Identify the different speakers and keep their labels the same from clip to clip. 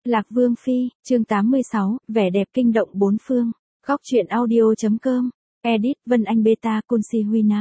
Speaker 1: Lạc Vương Phi, chương 86, vẻ đẹp kinh động bốn phương. Góc truyện audio.com. Edit, Vân Anh Beta Kunsi Huynaf.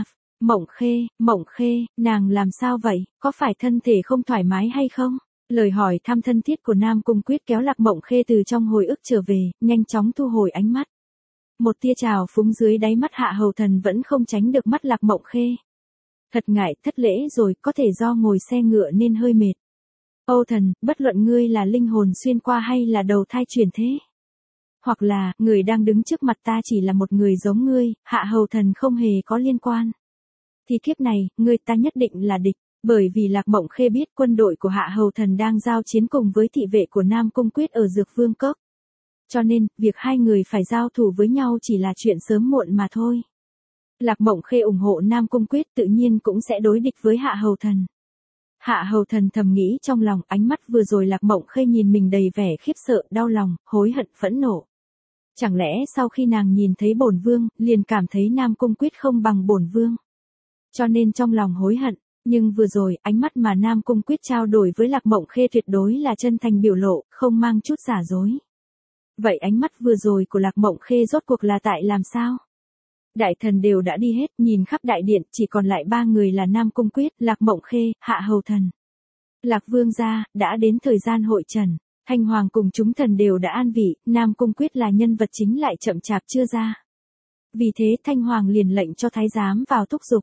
Speaker 1: Mộng Khê, nàng làm sao vậy, có phải thân thể không thoải mái hay không? Lời hỏi thăm thân thiết của Nam Cung Quyết kéo Lạc Mộng Khê từ trong hồi ức trở về, nhanh chóng thu hồi ánh mắt. Một tia trào phúng dưới đáy mắt Hạ Hầu Thần vẫn không tránh được mắt Lạc Mộng Khê. Thật ngại, thất lễ rồi, có thể do ngồi xe ngựa nên hơi mệt. Âu Thần, bất luận ngươi là linh hồn xuyên qua hay là đầu thai chuyển thế. Hoặc là, người đang đứng trước mặt ta chỉ là một người giống ngươi, Hạ Hầu Thần không hề có liên quan. Thì kiếp này, ngươi ta nhất định là địch, bởi vì Lạc Mộng Khê biết quân đội của Hạ Hầu Thần đang giao chiến cùng với thị vệ của Nam Cung Quyết ở Dược Vương Cốc. Cho nên, việc hai người phải giao thủ với nhau chỉ là chuyện sớm muộn mà thôi. Lạc Mộng Khê ủng hộ Nam Cung Quyết tự nhiên cũng sẽ đối địch với Hạ Hầu Thần. Hạ Hầu Thần thầm nghĩ trong lòng, ánh mắt vừa rồi Lạc Mộng Khê nhìn mình đầy vẻ khiếp sợ, đau lòng, hối hận, phẫn nộ. Chẳng lẽ sau khi nàng nhìn thấy bổn vương, liền cảm thấy Nam Cung Quyết không bằng bổn vương. Cho nên trong lòng hối hận, nhưng vừa rồi, ánh mắt mà Nam Cung Quyết trao đổi với Lạc Mộng Khê tuyệt đối là chân thành biểu lộ, không mang chút giả dối. Vậy ánh mắt vừa rồi của Lạc Mộng Khê rốt cuộc là tại làm sao? Đại thần đều đã đi hết, nhìn khắp đại điện, chỉ còn lại ba người là Nam Cung Quyết, Lạc Mộng Khê, Hạ Hầu Thần. Lạc Vương gia, đã đến thời gian hội trần, Thanh Hoàng cùng chúng thần đều đã an vị, Nam Cung Quyết là nhân vật chính lại chậm chạp chưa ra. Vì thế Thanh Hoàng liền lệnh cho thái giám vào thúc giục.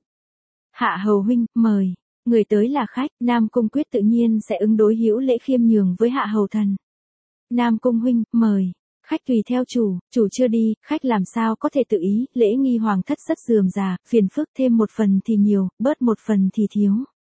Speaker 1: Hạ Hầu huynh, mời, người tới là khách, Nam Cung Quyết tự nhiên sẽ ứng đối hữu lễ khiêm nhường với Hạ Hầu Thần. Nam Cung huynh, mời. Khách tùy theo chủ chưa đi, khách làm sao có thể tự ý, lễ nghi hoàng thất rất rườm rà, phiền phức thêm một phần thì nhiều, bớt một phần thì thiếu.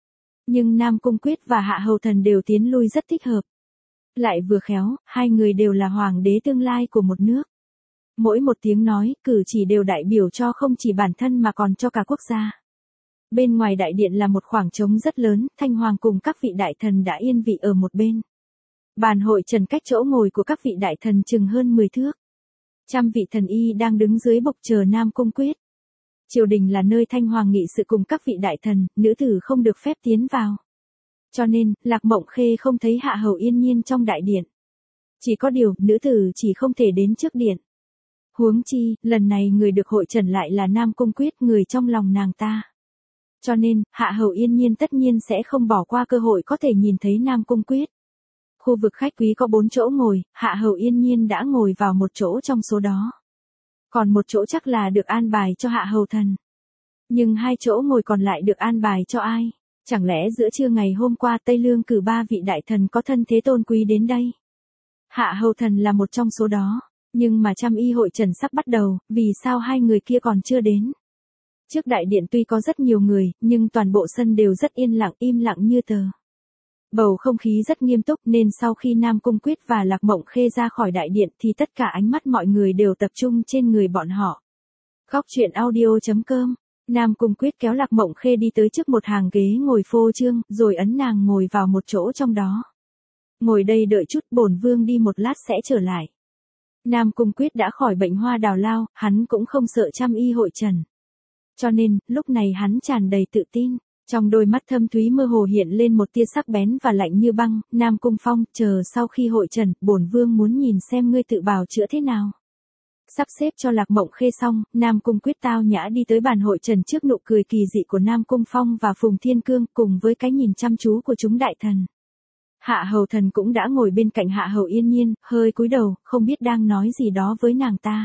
Speaker 1: Nhưng Nam Cung Quyết và Hạ Hầu Thần đều tiến lui rất thích hợp. Lại vừa khéo, hai người đều là hoàng đế tương lai của một nước. Mỗi một tiếng nói, cử chỉ đều đại biểu cho không chỉ bản thân mà còn cho cả quốc gia. Bên ngoài đại điện là một khoảng trống rất lớn, Thanh Hoàng cùng các vị đại thần đã yên vị ở một bên. Bàn hội trần cách chỗ ngồi của các vị đại thần chừng hơn 10 thước. Trăm vị thần y đang đứng dưới bục chờ Nam Cung Quyết. Triều đình là nơi Thanh Hoàng nghị sự cùng các vị đại thần, nữ tử không được phép tiến vào. Cho nên, Lạc Mộng Khê không thấy Hạ Hầu yên nhiên trong đại điện. Chỉ có điều, nữ tử chỉ không thể đến trước điện. Huống chi, lần này người được hội trần lại là Nam Cung Quyết, người trong lòng nàng ta. Cho nên, Hạ Hầu yên nhiên tất nhiên sẽ không bỏ qua cơ hội có thể nhìn thấy Nam Cung Quyết. Khu vực khách quý có 4 chỗ ngồi, Hạ Hầu yên nhiên đã ngồi vào một chỗ trong số đó. Còn một chỗ chắc là được an bài cho Hạ Hầu Thần. Nhưng 2 chỗ ngồi còn lại được an bài cho ai? Chẳng lẽ giữa trưa ngày hôm qua Tây Lương cử 3 vị đại thần có thân thế tôn quý đến đây? Hạ Hầu Thần là một trong số đó. Nhưng mà trăm y hội trần sắp bắt đầu, vì sao hai người kia còn chưa đến? Trước đại điện tuy có rất nhiều người, nhưng toàn bộ sân đều rất yên lặng, im lặng như tờ. Bầu không khí rất nghiêm túc nên sau khi Nam Cung Quyết và Lạc Mộng Khê ra khỏi đại điện thì tất cả ánh mắt mọi người đều tập trung trên người bọn họ. Góc truyện audio.com. Nam Cung Quyết kéo Lạc Mộng Khê đi tới trước một hàng ghế ngồi phô trương, rồi ấn nàng ngồi vào một chỗ trong đó. Ngồi đây đợi chút, bổn vương đi một lát sẽ trở lại. Nam Cung Quyết đã khỏi bệnh hoa đào lao, hắn cũng không sợ trăm y hội trần. Cho nên, lúc này hắn tràn đầy tự tin. Trong đôi mắt thâm thúy mơ hồ hiện lên một tia sắc bén và lạnh như băng, Nam Cung Phong, chờ sau khi hội trần, bổn vương muốn nhìn xem ngươi tự bào chữa thế nào. Sắp xếp cho Lạc Mộng Khê xong, Nam Cung Quyết tao nhã đi tới bàn hội trần trước nụ cười kỳ dị của Nam Cung Phong và Phùng Thiên Cương cùng với cái nhìn chăm chú của chúng đại thần. Hạ Hầu Thần cũng đã ngồi bên cạnh Hạ Hầu yên nhiên, hơi cúi đầu, không biết đang nói gì đó với nàng ta.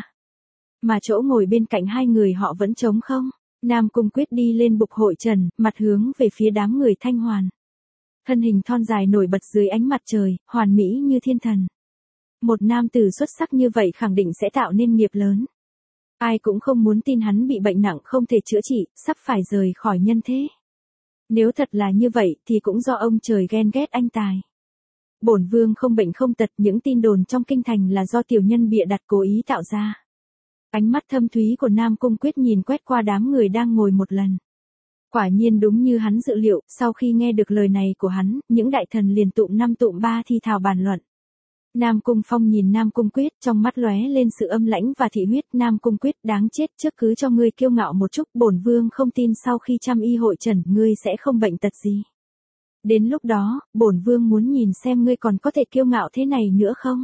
Speaker 1: Mà chỗ ngồi bên cạnh hai người họ vẫn trống không. Nam Cung Quyết đi lên bục hội trần, mặt hướng về phía đám người Thanh Hoàn. Thân hình thon dài nổi bật dưới ánh mặt trời, hoàn mỹ như thiên thần. Một nam tử xuất sắc như vậy khẳng định sẽ tạo nên nghiệp lớn. Ai cũng không muốn tin hắn bị bệnh nặng không thể chữa trị, sắp phải rời khỏi nhân thế. Nếu thật là như vậy thì cũng do ông trời ghen ghét anh tài. Bổn vương không bệnh không tật, những tin đồn trong kinh thành là do tiểu nhân bịa đặt cố ý tạo ra. Ánh mắt thâm thúy của Nam Cung Quyết nhìn quét qua đám người đang ngồi một lần. Quả nhiên đúng như hắn dự liệu, sau khi nghe được lời này của hắn, những đại thần liền tụm 5 tụm 3 thi thào bàn luận. Nam Cung Phong nhìn Nam Cung Quyết, trong mắt lóe lên sự âm lãnh và thị huyết. Nam Cung Quyết, đáng chết, trước cứ cho ngươi kiêu ngạo một chút, bổn vương không tin sau khi trăm y hội trần, ngươi sẽ không bệnh tật gì. Đến lúc đó, bổn vương muốn nhìn xem ngươi còn có thể kiêu ngạo thế này nữa không?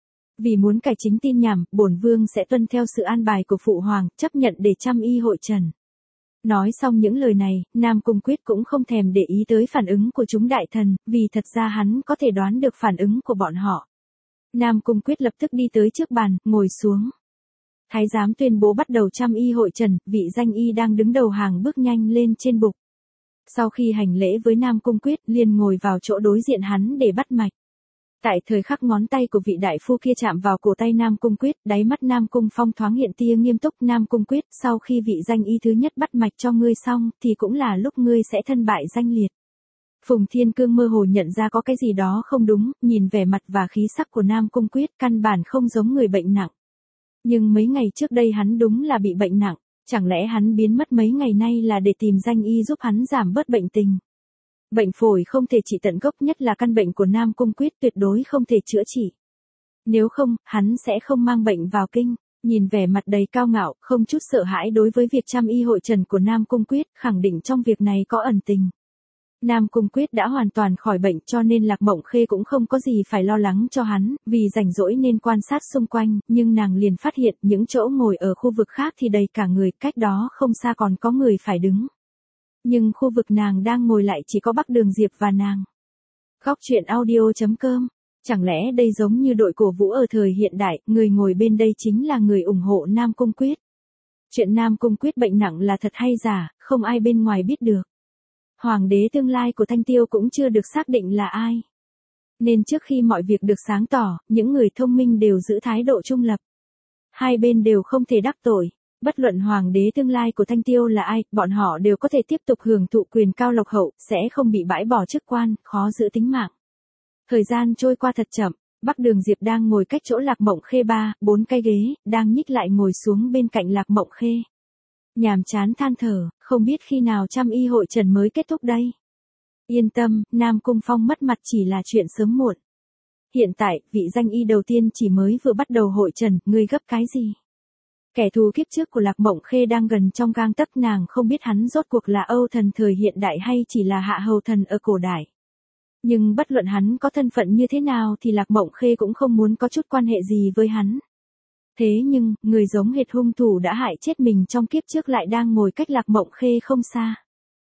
Speaker 1: Vì muốn cải chính tin nhảm, bổn vương sẽ tuân theo sự an bài của phụ hoàng, chấp nhận để chăm y hội trần. Nói xong những lời này, Nam Cung Quyết cũng không thèm để ý tới phản ứng của chúng đại thần, vì thật ra hắn có thể đoán được phản ứng của bọn họ. Nam Cung Quyết lập tức đi tới trước bàn, ngồi xuống. Thái giám tuyên bố bắt đầu chăm y hội trần, vị danh y đang đứng đầu hàng bước nhanh lên trên bục. Sau khi hành lễ với Nam Cung Quyết, liền ngồi vào chỗ đối diện hắn để bắt mạch. Tại thời khắc ngón tay của vị đại phu kia chạm vào cổ tay Nam Cung Quyết, đáy mắt Nam Cung Phong thoáng hiện tia nghiêm túc. Nam Cung Quyết, sau khi vị danh y thứ nhất bắt mạch cho ngươi xong, thì cũng là lúc ngươi sẽ thân bại danh liệt. Phùng Thiên Cương mơ hồ nhận ra có cái gì đó không đúng, nhìn vẻ mặt và khí sắc của Nam Cung Quyết căn bản không giống người bệnh nặng. Nhưng mấy ngày trước đây hắn đúng là bị bệnh nặng, chẳng lẽ hắn biến mất mấy ngày nay là để tìm danh y giúp hắn giảm bớt bệnh tình. Bệnh phổi không thể trị tận gốc, nhất là căn bệnh của Nam Cung Quyết tuyệt đối không thể chữa trị. Nếu không, hắn sẽ không mang bệnh vào kinh. Nhìn vẻ mặt đầy cao ngạo, không chút sợ hãi đối với việc chăm y hội trần của Nam Cung Quyết, khẳng định trong việc này có ẩn tình. Nam Cung Quyết đã hoàn toàn khỏi bệnh cho nên Lạc Mộng Khê cũng không có gì phải lo lắng cho hắn, vì rảnh rỗi nên quan sát xung quanh, nhưng nàng liền phát hiện những chỗ ngồi ở khu vực khác thì đầy cả người, cách đó không xa còn có người phải đứng. Nhưng khu vực nàng đang ngồi lại chỉ có Bắc Đường Diệp và nàng. Góc truyện audio.com. Chẳng lẽ đây giống như đội cổ vũ ở thời hiện đại, người ngồi bên đây chính là người ủng hộ Nam Cung Quyết. Chuyện Nam Cung Quyết bệnh nặng là thật hay giả, không ai bên ngoài biết được. Hoàng đế tương lai của Thanh Tiêu cũng chưa được xác định là ai. Nên trước khi mọi việc được sáng tỏ, những người thông minh đều giữ thái độ trung lập. Hai bên đều không thể đắc tội. Bất luận hoàng đế tương lai của Thanh Tiêu là ai, bọn họ đều có thể tiếp tục hưởng thụ quyền cao lộc hậu, sẽ không bị bãi bỏ chức quan, khó giữ tính mạng. Thời gian trôi qua thật chậm, Bắc Đường Diệp đang ngồi cách chỗ Lạc Mộng Khê 3-4 cái ghế, đang nhích lại ngồi xuống bên cạnh Lạc Mộng Khê. Nhàm chán than thở, không biết khi nào chăm y hội trần mới kết thúc đây. Yên tâm, Nam Cung Phong mất mặt chỉ là chuyện sớm muộn. Hiện tại, vị danh y đầu tiên chỉ mới vừa bắt đầu hội trần, ngươi gấp cái gì? Kẻ thù kiếp trước của Lạc Mộng Khê đang gần trong gang tấc, nàng không biết hắn rốt cuộc là Âu thần thời hiện đại hay chỉ là hạ hầu thần ở cổ đại. Nhưng bất luận hắn có thân phận như thế nào thì Lạc Mộng Khê cũng không muốn có chút quan hệ gì với hắn. Thế nhưng, người giống hệt hung thủ đã hại chết mình trong kiếp trước lại đang ngồi cách Lạc Mộng Khê không xa.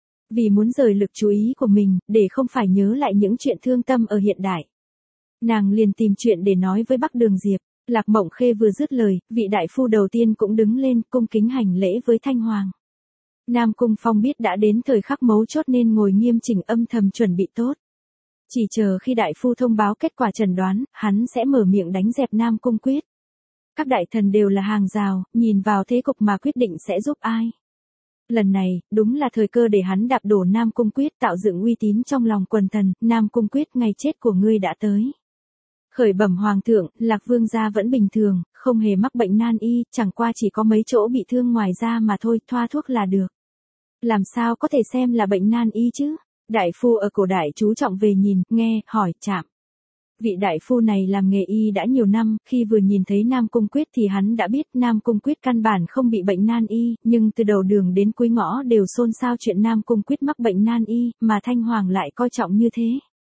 Speaker 1: Vì muốn rời lực chú ý của mình, để không phải nhớ lại những chuyện thương tâm ở hiện đại, nàng liền tìm chuyện để nói với Bắc Đường Diệp. Lạc Mộng Khê vừa dứt lời, vị đại phu đầu tiên cũng đứng lên, cung kính hành lễ với Thanh Hoàng. Nam Cung Phong biết đã đến thời khắc mấu chốt nên ngồi nghiêm chỉnh âm thầm chuẩn bị tốt. Chỉ chờ khi đại phu thông báo kết quả chẩn đoán, hắn sẽ mở miệng đánh dẹp Nam Cung Quyết. Các đại thần đều là hàng rào, nhìn vào thế cục mà quyết định sẽ giúp ai. Lần này, đúng là thời cơ để hắn đạp đổ Nam Cung Quyết, tạo dựng uy tín trong lòng quần thần. Nam Cung Quyết, ngày chết của ngươi đã tới. Khởi bẩm hoàng thượng, Lạc Vương gia vẫn bình thường, không hề mắc bệnh nan y, chẳng qua chỉ có mấy chỗ bị thương ngoài da mà thôi, thoa thuốc là được. Làm sao có thể xem là bệnh nan y chứ? Đại phu ở cổ đại chú trọng về nhìn, nghe, hỏi, chạm. Vị đại phu này làm nghề y đã nhiều năm, khi vừa nhìn thấy Nam Cung Quyết thì hắn đã biết Nam Cung Quyết căn bản không bị bệnh nan y, nhưng từ đầu đường đến cuối ngõ đều xôn xao chuyện Nam Cung Quyết mắc bệnh nan y, mà Thanh Hoàng lại coi trọng như thế.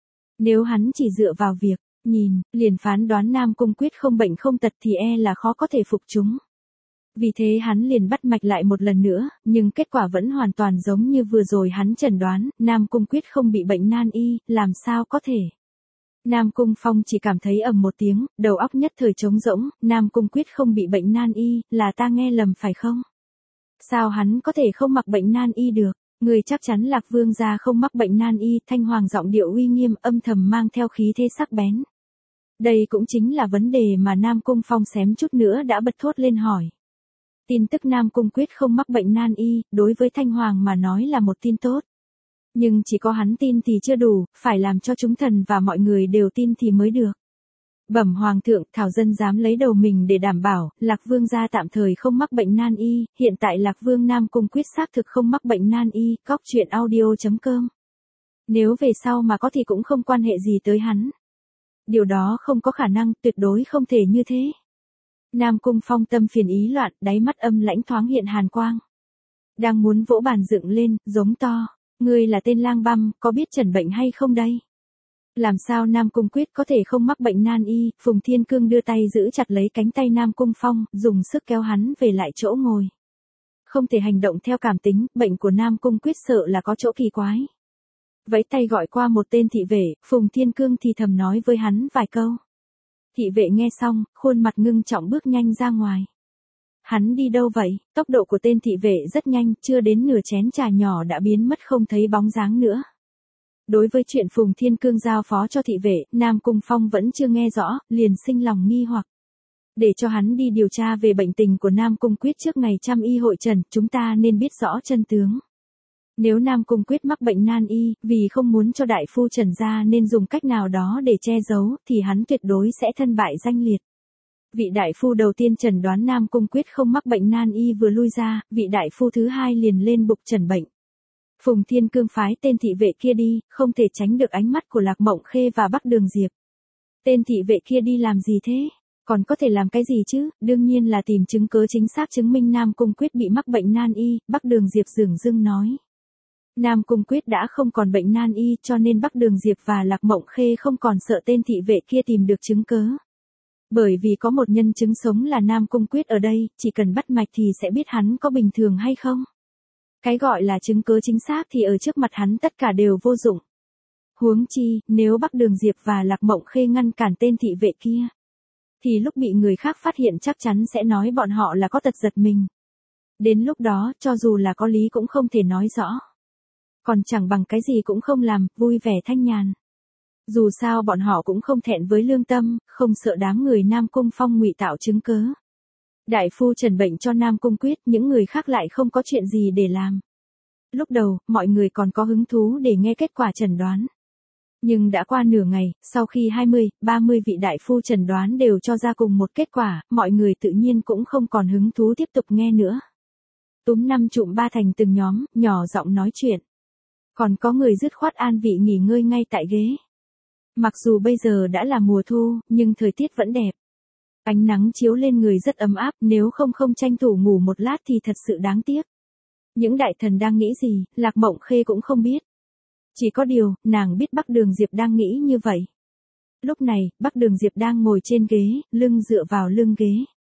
Speaker 1: Nếu hắn chỉ dựa vào việc nhìn, liền phán đoán Nam Cung Quyết không bệnh không tật thì e là khó có thể phục chúng. Vì thế hắn liền bắt mạch lại một lần nữa, nhưng kết quả vẫn hoàn toàn giống như vừa rồi hắn chẩn đoán, Nam Cung Quyết không bị bệnh nan y, làm sao có thể. Nam Cung Phong chỉ cảm thấy ầm một tiếng, đầu óc nhất thời trống rỗng, Nam Cung Quyết không bị bệnh nan y, là ta nghe lầm phải không? Sao hắn có thể không mắc bệnh nan y được? Người chắc chắn Lạc Vương gia không mắc bệnh nan y, Thanh Hoàng giọng điệu uy nghiêm âm thầm mang theo khí thế sắc bén. Đây cũng chính là vấn đề mà Nam Cung Phong xém chút nữa đã bật thốt lên hỏi. Tin tức Nam Cung Quyết không mắc bệnh nan y, đối với Thanh Hoàng mà nói là một tin tốt. Nhưng chỉ có hắn tin thì chưa đủ, phải làm cho chúng thần và mọi người đều tin thì mới được. Bẩm hoàng thượng, Thảo dân dám lấy đầu mình để đảm bảo, Lạc Vương gia tạm thời không mắc bệnh nan y, hiện tại Lạc Vương Nam Cung Quyết xác thực không mắc bệnh nan y, góc truyện audio.com. Nếu về sau mà có thì cũng không quan hệ gì tới hắn. Điều đó không có khả năng, tuyệt đối không thể như thế. Nam Cung Phong tâm phiền ý loạn, đáy mắt âm lãnh thoáng hiện hàn quang. Đang muốn vỗ bàn dựng lên, giống to. Ngươi là tên lang băm, có biết trần bệnh hay không đây? Làm sao Nam Cung Quyết có thể không mắc bệnh nan y? Phùng Thiên Cương đưa tay giữ chặt lấy cánh tay Nam Cung Phong, dùng sức kéo hắn về lại chỗ ngồi. Không thể hành động theo cảm tính, bệnh của Nam Cung Quyết sợ là có chỗ kỳ quái. Vẫy tay gọi qua một tên thị vệ, Phùng Thiên Cương thì thầm nói với hắn vài câu. Thị vệ nghe xong, khuôn mặt ngưng trọng bước nhanh ra ngoài. Hắn đi đâu vậy? Tốc độ của tên thị vệ rất nhanh, chưa đến nửa chén trà nhỏ đã biến mất không thấy bóng dáng nữa. Đối với chuyện Phùng Thiên Cương giao phó cho thị vệ, Nam Cung Phong vẫn chưa nghe rõ, liền sinh lòng nghi hoặc. Để cho hắn đi điều tra về bệnh tình của Nam Cung Quyết trước ngày trăm y hội trần, chúng ta nên biết rõ chân tướng. Nếu Nam Cung Quyết mắc bệnh nan y, vì không muốn cho đại phu Trần gia nên dùng cách nào đó để che giấu, thì hắn tuyệt đối sẽ thân bại danh liệt. Vị đại phu đầu tiên chẩn đoán Nam Cung Quyết không mắc bệnh nan y vừa lui ra, vị đại phu thứ hai liền lên bục chẩn bệnh. Phùng Thiên Cương phái tên thị vệ kia đi, không thể tránh được ánh mắt của Lạc Mộng Khê và Bắc Đường Diệp. Tên thị vệ kia đi làm gì thế? Còn có thể làm cái gì chứ? Đương nhiên là tìm chứng cứ chính xác chứng minh Nam Cung Quyết bị mắc bệnh nan y, Bắc Đường Diệp dửng dưng nói. Nam Cung Quyết đã không còn bệnh nan y cho nên Bắc Đường Diệp và Lạc Mộng Khê không còn sợ tên thị vệ kia tìm được chứng cứ. Bởi vì có một nhân chứng sống là Nam Cung Quyết ở đây, chỉ cần bắt mạch thì sẽ biết hắn có bình thường hay không. Cái gọi là chứng cứ chính xác thì ở trước mặt hắn tất cả đều vô dụng. Huống chi, nếu Bắc Đường Diệp và Lạc Mộng Khê ngăn cản tên thị vệ kia, thì lúc bị người khác phát hiện chắc chắn sẽ nói bọn họ là có tật giật mình. Đến lúc đó, cho dù là có lý cũng không thể nói rõ. Còn chẳng bằng cái gì cũng không làm, vui vẻ thanh nhàn. Dù sao bọn họ cũng không thẹn với lương tâm, không sợ đám người Nam Cung Phong ngụy tạo chứng cớ. Đại phu trần bệnh cho Nam Cung Quyết, những người khác lại không có chuyện gì để làm. Lúc đầu, mọi người còn có hứng thú để nghe kết quả chẩn đoán. Nhưng đã qua nửa ngày, sau khi 20, 30 vị đại phu chẩn đoán đều cho ra cùng một kết quả, mọi người tự nhiên cũng không còn hứng thú tiếp tục nghe nữa. Túm năm trụm ba thành từng nhóm, nhỏ giọng nói chuyện. Còn có người dứt khoát an vị nghỉ ngơi ngay tại ghế. Mặc dù bây giờ đã là mùa thu, nhưng thời tiết vẫn đẹp. Ánh nắng chiếu lên người rất ấm áp, nếu không tranh thủ ngủ một lát thì thật sự đáng tiếc. Những đại thần đang nghĩ gì, Lạc Mộng Khê cũng không biết. Chỉ có điều, nàng biết Bắc Đường Diệp đang nghĩ như vậy. Lúc này, Bắc Đường Diệp đang ngồi trên ghế, lưng dựa vào lưng ghế.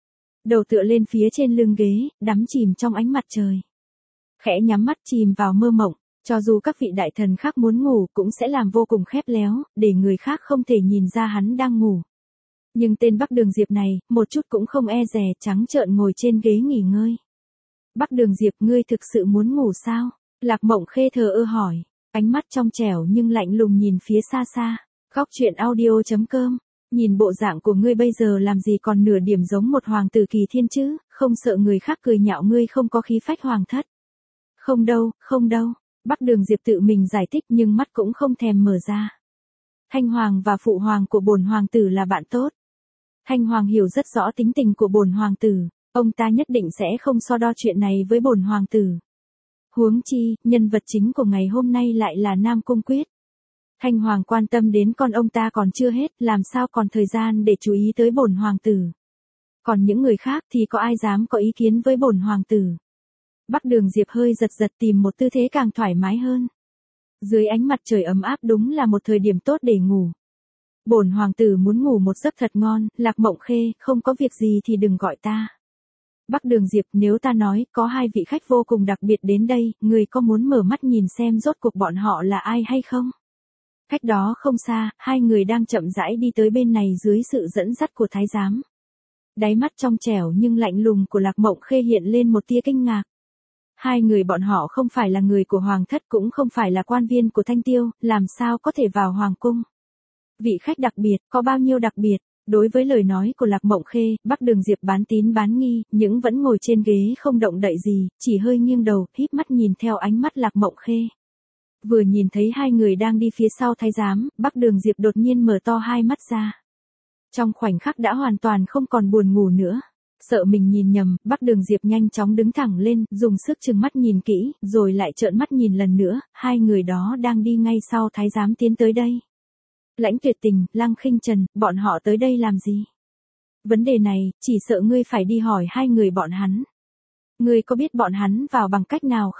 Speaker 1: Đầu tựa lên phía trên lưng ghế, đắm chìm trong ánh mặt trời. Khẽ nhắm mắt chìm vào mơ mộng, cho dù các vị đại thần khác muốn ngủ cũng sẽ làm vô cùng khép léo, để người khác không thể nhìn ra hắn đang ngủ. Nhưng tên Bắc Đường Diệp này, một chút cũng không e dè, trắng trợn ngồi trên ghế nghỉ ngơi. Bắc Đường Diệp, ngươi thực sự muốn ngủ sao? Lạc Mộng Khê thờ ơ hỏi, ánh mắt trong trẻo nhưng lạnh lùng nhìn phía xa xa. Góc truyện audio.com, nhìn bộ dạng của ngươi bây giờ làm gì còn nửa điểm giống một hoàng tử kỳ thiên chứ, không sợ người khác cười nhạo ngươi không có khí phách hoàng thất. Không đâu, không đâu, Bắc Đường Diệp tự mình giải thích nhưng mắt cũng không thèm mở ra. Thanh Hoàng và phụ hoàng của bổn hoàng tử là bạn tốt. Thanh Hoàng hiểu rất rõ tính tình của bổn hoàng tử, ông ta nhất định sẽ không so đo chuyện này với bổn hoàng tử. Huống chi, nhân vật chính của ngày hôm nay lại là Nam Cung Quyết. Thanh Hoàng quan tâm đến con ông ta còn chưa hết, làm sao còn thời gian để chú ý tới bổn hoàng tử. Còn những người khác thì có ai dám có ý kiến với bổn hoàng tử. Bắc Đường Diệp hơi giật giật tìm một tư thế càng thoải mái hơn. Dưới ánh mặt trời ấm áp đúng là một thời điểm tốt để ngủ. Bổn hoàng tử muốn ngủ một giấc thật ngon, Lạc Mộng Khê, không có việc gì thì đừng gọi ta. Bắc Đường Diệp, nếu ta nói có hai vị khách vô cùng đặc biệt đến đây, người có muốn mở mắt nhìn xem rốt cuộc bọn họ là ai hay không? Cách đó không xa, hai người đang chậm rãi đi tới bên này dưới sự dẫn dắt của thái giám. Đáy mắt trong trẻo nhưng lạnh lùng của Lạc Mộng Khê hiện lên một tia kinh ngạc. Hai người bọn họ không phải là người của hoàng thất cũng không phải là quan viên của Thanh Tiêu, làm sao có thể vào hoàng cung? Vị khách đặc biệt, có bao nhiêu đặc biệt? Đối với lời nói của Lạc Mộng Khê, Bắc Đường Diệp bán tín bán nghi, nhưng vẫn ngồi trên ghế không động đậy gì, chỉ hơi nghiêng đầu, híp mắt nhìn theo ánh mắt Lạc Mộng Khê. Vừa nhìn thấy hai người đang đi phía sau thái giám, Bắc Đường Diệp đột nhiên mở to hai mắt ra. Trong khoảnh khắc đã hoàn toàn không còn buồn ngủ nữa. Sợ mình nhìn nhầm, Bắc Đường Diệp nhanh chóng đứng thẳng lên, dùng sức trừng mắt nhìn kỹ, rồi lại trợn mắt nhìn lần nữa, hai người đó đang đi ngay sau thái giám tiến tới đây. Lãnh Tuyệt Tình, Lăng Khinh Trần, bọn họ tới đây làm gì? Vấn đề này, chỉ sợ ngươi phải đi hỏi hai người bọn hắn. Ngươi có biết bọn hắn vào bằng cách nào không?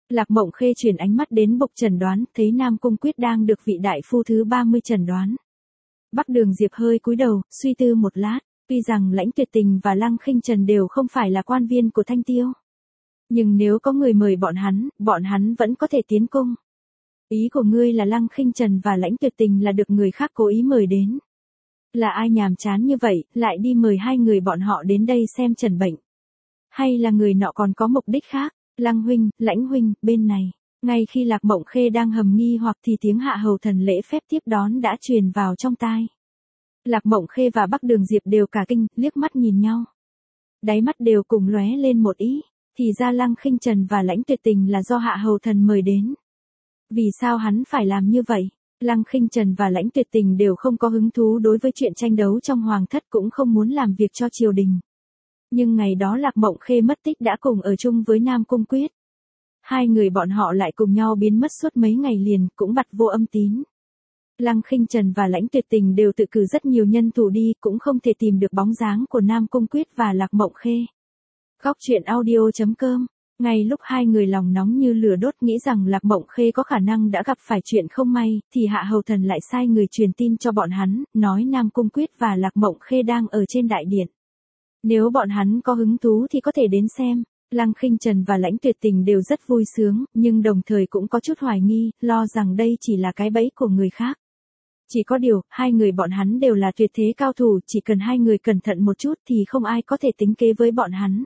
Speaker 1: Lạc Mộng Khê chuyển ánh mắt đến bục chẩn đoán, thấy Nam Cung Quyết đang được vị đại phu thứ 30 chẩn đoán. Bắc Đường Diệp hơi cúi đầu, suy tư một lát, tuy rằng Lãnh Tuyệt Tình và Lăng Khinh Trần đều không phải là quan viên của Thanh Tiêu. Nhưng nếu có người mời bọn hắn vẫn có thể tiến cung. Ý của ngươi là Lăng Khinh Trần và Lãnh Tuyệt Tình là được người khác cố ý mời đến. Là ai nhàm chán như vậy, lại đi mời hai người bọn họ đến đây xem trần bệnh? Hay là người nọ còn có mục đích khác? Lăng huynh, Lãnh huynh, bên này. Ngay khi Lạc Mộng Khê đang hầm nghi hoặc thì tiếng hạ hầu thần lễ phép tiếp đón đã truyền vào trong tai. Lạc Mộng Khê và Bắc Đường Diệp đều cả kinh, liếc mắt nhìn nhau. Đáy mắt đều cùng lóe lên một ý, thì ra Lăng Khinh Trần và Lãnh Tuyệt Tình là do hạ hầu thần mời đến. Vì sao hắn phải làm như vậy? Lăng Khinh Trần và Lãnh Tuyệt Tình đều không có hứng thú đối với chuyện tranh đấu trong hoàng thất, cũng không muốn làm việc cho triều đình. Nhưng ngày đó Lạc Mộng Khê mất tích đã cùng ở chung với Nam Cung Quyết. Hai người bọn họ lại cùng nhau biến mất suốt mấy ngày liền, cũng bặt vô âm tín. Lăng Khinh Trần và Lãnh Tuyệt Tình đều tự cử rất nhiều nhân thủ đi, cũng không thể tìm được bóng dáng của Nam Cung Quyết và Lạc Mộng Khê. Góc truyện audio.com. Ngay lúc hai người lòng nóng như lửa đốt nghĩ rằng Lạc Mộng Khê có khả năng đã gặp phải chuyện không may, thì hạ hầu thần lại sai người truyền tin cho bọn hắn, nói Nam Cung Quyết và Lạc Mộng Khê đang ở trên đại điện. Nếu bọn hắn có hứng thú thì có thể đến xem. Lăng Khinh Trần và Lãnh Tuyệt Tình đều rất vui sướng, nhưng đồng thời cũng có chút hoài nghi, lo rằng đây chỉ là cái bẫy của người khác. Chỉ có điều, hai người bọn hắn đều là tuyệt thế cao thủ, chỉ cần hai người cẩn thận một chút thì không ai có thể tính kế với bọn hắn.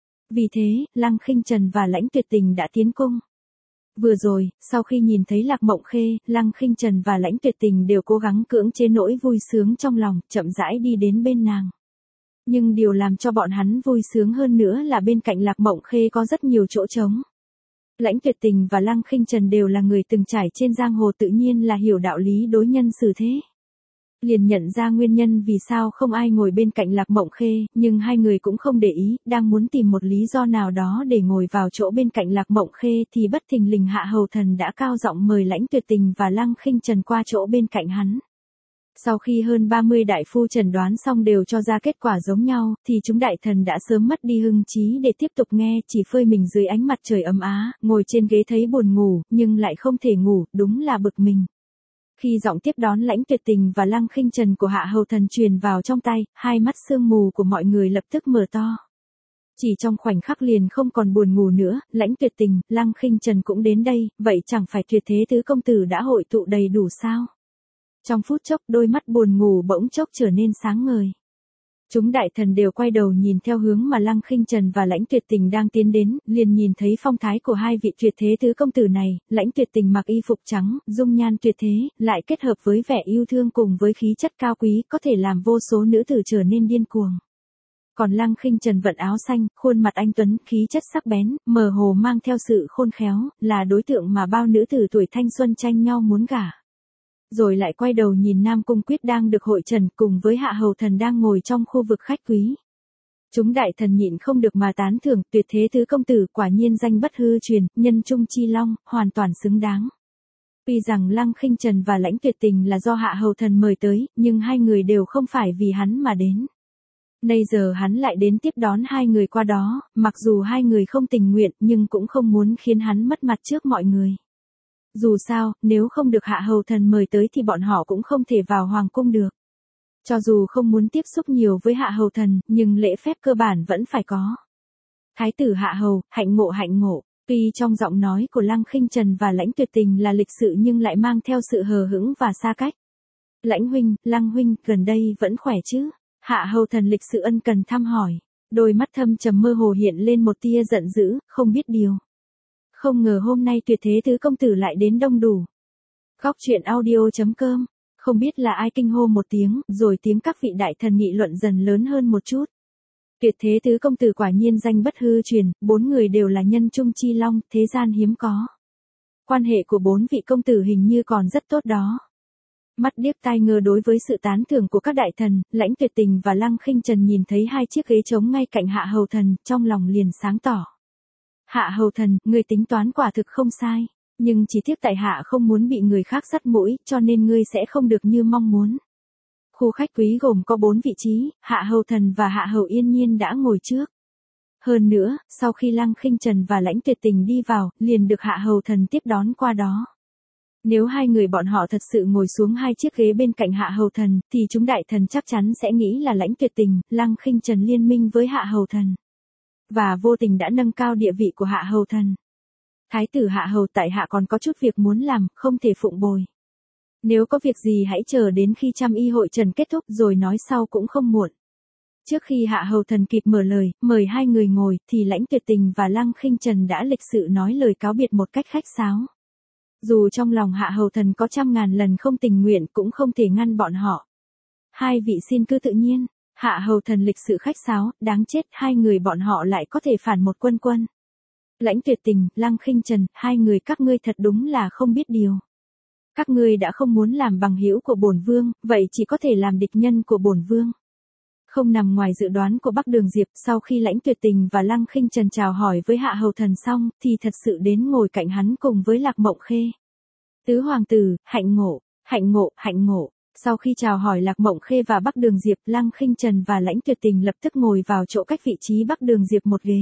Speaker 1: Vì thế, Lăng Khinh Trần và Lãnh Tuyệt Tình đã tiến cung. Vừa rồi, sau khi nhìn thấy Lạc Mộng Khê, Lăng Khinh Trần và Lãnh Tuyệt Tình đều cố gắng cưỡng chế nỗi vui sướng trong lòng, chậm rãi đi đến bên nàng. Nhưng điều làm cho bọn hắn vui sướng hơn nữa là bên cạnh Lạc Mộng Khê có rất nhiều chỗ trống. Lãnh Tuyệt Tình và Lăng Khinh Trần đều là người từng trải trên giang hồ, tự nhiên là hiểu đạo lý đối nhân xử thế. Liền nhận ra nguyên nhân vì sao không ai ngồi bên cạnh Lạc Mộng Khê, nhưng hai người cũng không để ý, đang muốn tìm một lý do nào đó để ngồi vào chỗ bên cạnh Lạc Mộng Khê thì bất thình lình hạ hầu thần đã cao giọng mời Lãnh Tuyệt Tình và Lăng Khinh Trần qua chỗ bên cạnh hắn. Sau khi hơn 30 đại phu chẩn đoán xong đều cho ra kết quả giống nhau, thì chúng đại thần đã sớm mất đi hứng chí để tiếp tục nghe, chỉ phơi mình dưới ánh mặt trời ấm á, ngồi trên ghế thấy buồn ngủ, nhưng lại không thể ngủ, đúng là bực mình. Khi giọng tiếp đón Lãnh Tuyệt Tình và Lăng Khinh Trần của hạ hầu thần truyền vào trong tai, hai mắt sương mù của mọi người lập tức mở to. Chỉ trong khoảnh khắc liền không còn buồn ngủ nữa, Lãnh Tuyệt Tình, Lăng Khinh Trần cũng đến đây, vậy chẳng phải tuyệt thế tứ công tử đã hội tụ đầy đủ sao? Trong phút chốc, đôi mắt buồn ngủ bỗng chốc trở nên sáng ngời. Chúng đại thần đều quay đầu nhìn theo hướng mà Lăng Khinh Trần và Lãnh Tuyệt Tình đang tiến đến, liền nhìn thấy phong thái của hai vị tuyệt thế tứ công tử này. Lãnh Tuyệt Tình mặc y phục trắng, dung nhan tuyệt thế, lại kết hợp với vẻ yêu thương cùng với khí chất cao quý, có thể làm vô số nữ tử trở nên điên cuồng. Còn Lăng Khinh Trần vận áo xanh, khuôn mặt anh tuấn, khí chất sắc bén, mơ hồ mang theo sự khôn khéo, là đối tượng mà bao nữ tử tuổi thanh xuân tranh nhau muốn gả. Rồi lại quay đầu nhìn Nam Cung Quyết đang được hội trần cùng với hạ hầu thần đang ngồi trong khu vực khách quý. Chúng đại thần nhịn không được mà tán thưởng, tuyệt thế tứ công tử quả nhiên danh bất hư truyền, nhân trung chi long, hoàn toàn xứng đáng. Tuy rằng Lăng Khinh Trần và Lãnh Tuyệt Tình là do hạ hầu thần mời tới, nhưng hai người đều không phải vì hắn mà đến. Nay giờ hắn lại đến tiếp đón hai người qua đó, mặc dù hai người không tình nguyện nhưng cũng không muốn khiến hắn mất mặt trước mọi người. Dù sao, nếu không được hạ hầu thần mời tới thì bọn họ cũng không thể vào hoàng cung được. Cho dù không muốn tiếp xúc nhiều với hạ hầu thần, nhưng lễ phép cơ bản vẫn phải có. Thái tử hạ hầu, hạnh ngộ hạnh ngộ. Tuy trong giọng nói của Lăng Khinh Trần và Lãnh Tuyệt Tình là lịch sự nhưng lại mang theo sự hờ hững và xa cách. Lãnh huynh, Lăng huynh, gần đây vẫn khỏe chứ? Hạ hầu thần lịch sự ân cần thăm hỏi. Đôi mắt thâm trầm mơ hồ hiện lên một tia giận dữ, không biết điều. Không ngờ hôm nay tuyệt thế tứ công tử lại đến đông đủ. Góc truyện audio.com. Không biết là ai kinh hô một tiếng, rồi tiếng các vị đại thần nghị luận dần lớn hơn một chút. Tuyệt thế tứ công tử quả nhiên danh bất hư truyền, bốn người đều là nhân trung chi long, thế gian hiếm có. Quan hệ của bốn vị công tử hình như còn rất tốt đó. Mắt điếc tai ngơ đối với sự tán thưởng của các đại thần, Lãnh Tuyệt Tình và Lăng Khinh Trần nhìn thấy hai chiếc ghế trống ngay cạnh hạ hầu thần, trong lòng liền sáng tỏ. Hạ hầu thần, ngươi tính toán quả thực không sai, nhưng chỉ tiếc tại hạ không muốn bị người khác dắt mũi, cho nên ngươi sẽ không được như mong muốn. Khu khách quý gồm có 4 vị trí, hạ hầu thần và hạ hầu yên nhiên đã ngồi trước. Hơn nữa, sau khi Lăng Khinh Trần và Lãnh Tuyệt Tình đi vào, liền được Hạ Hầu Thần tiếp đón qua đó. Nếu hai người bọn họ thật sự ngồi xuống hai chiếc ghế bên cạnh Hạ Hầu Thần, thì chúng đại thần chắc chắn sẽ nghĩ là Lãnh Tuyệt Tình, Lăng Khinh Trần liên minh với Hạ Hầu Thần. Và vô tình đã nâng cao địa vị của Hạ Hầu Thần. Thái tử Hạ Hầu tại hạ còn có chút việc muốn làm, không thể phụng bồi. Nếu có việc gì hãy chờ đến khi trăm y hội trần kết thúc rồi nói sau cũng không muộn. Trước khi Hạ Hầu Thần kịp mở lời, mời hai người ngồi, thì Lãnh Tuyệt Tình và Lăng Khinh Trần đã lịch sự nói lời cáo biệt một cách khách sáo. Dù trong lòng Hạ Hầu Thần có trăm ngàn lần không tình nguyện cũng không thể ngăn bọn họ. Hai vị xin cứ tự nhiên. Hạ Hầu Thần lịch sự khách sáo, đáng chết hai người bọn họ lại có thể phản một quân quân. Lãnh Tuyệt Tình, Lăng Khinh Trần, hai người các ngươi thật đúng là không biết điều. Các ngươi đã không muốn làm bằng hữu của bổn vương, vậy chỉ có thể làm địch nhân của bổn vương. Không nằm ngoài dự đoán của Bắc Đường Diệp, sau khi Lãnh Tuyệt Tình và Lăng Khinh Trần chào hỏi với Hạ Hầu Thần xong, thì thật sự đến ngồi cạnh hắn cùng với Lạc Mộng Khê. Tứ hoàng tử, hạnh ngộ, hạnh ngộ, hạnh ngộ. Sau khi chào hỏi Lạc Mộng Khê và Bắc Đường Diệp, Lăng Khinh Trần và Lãnh Tuyệt Tình lập tức ngồi vào chỗ cách vị trí Bắc Đường Diệp một ghế.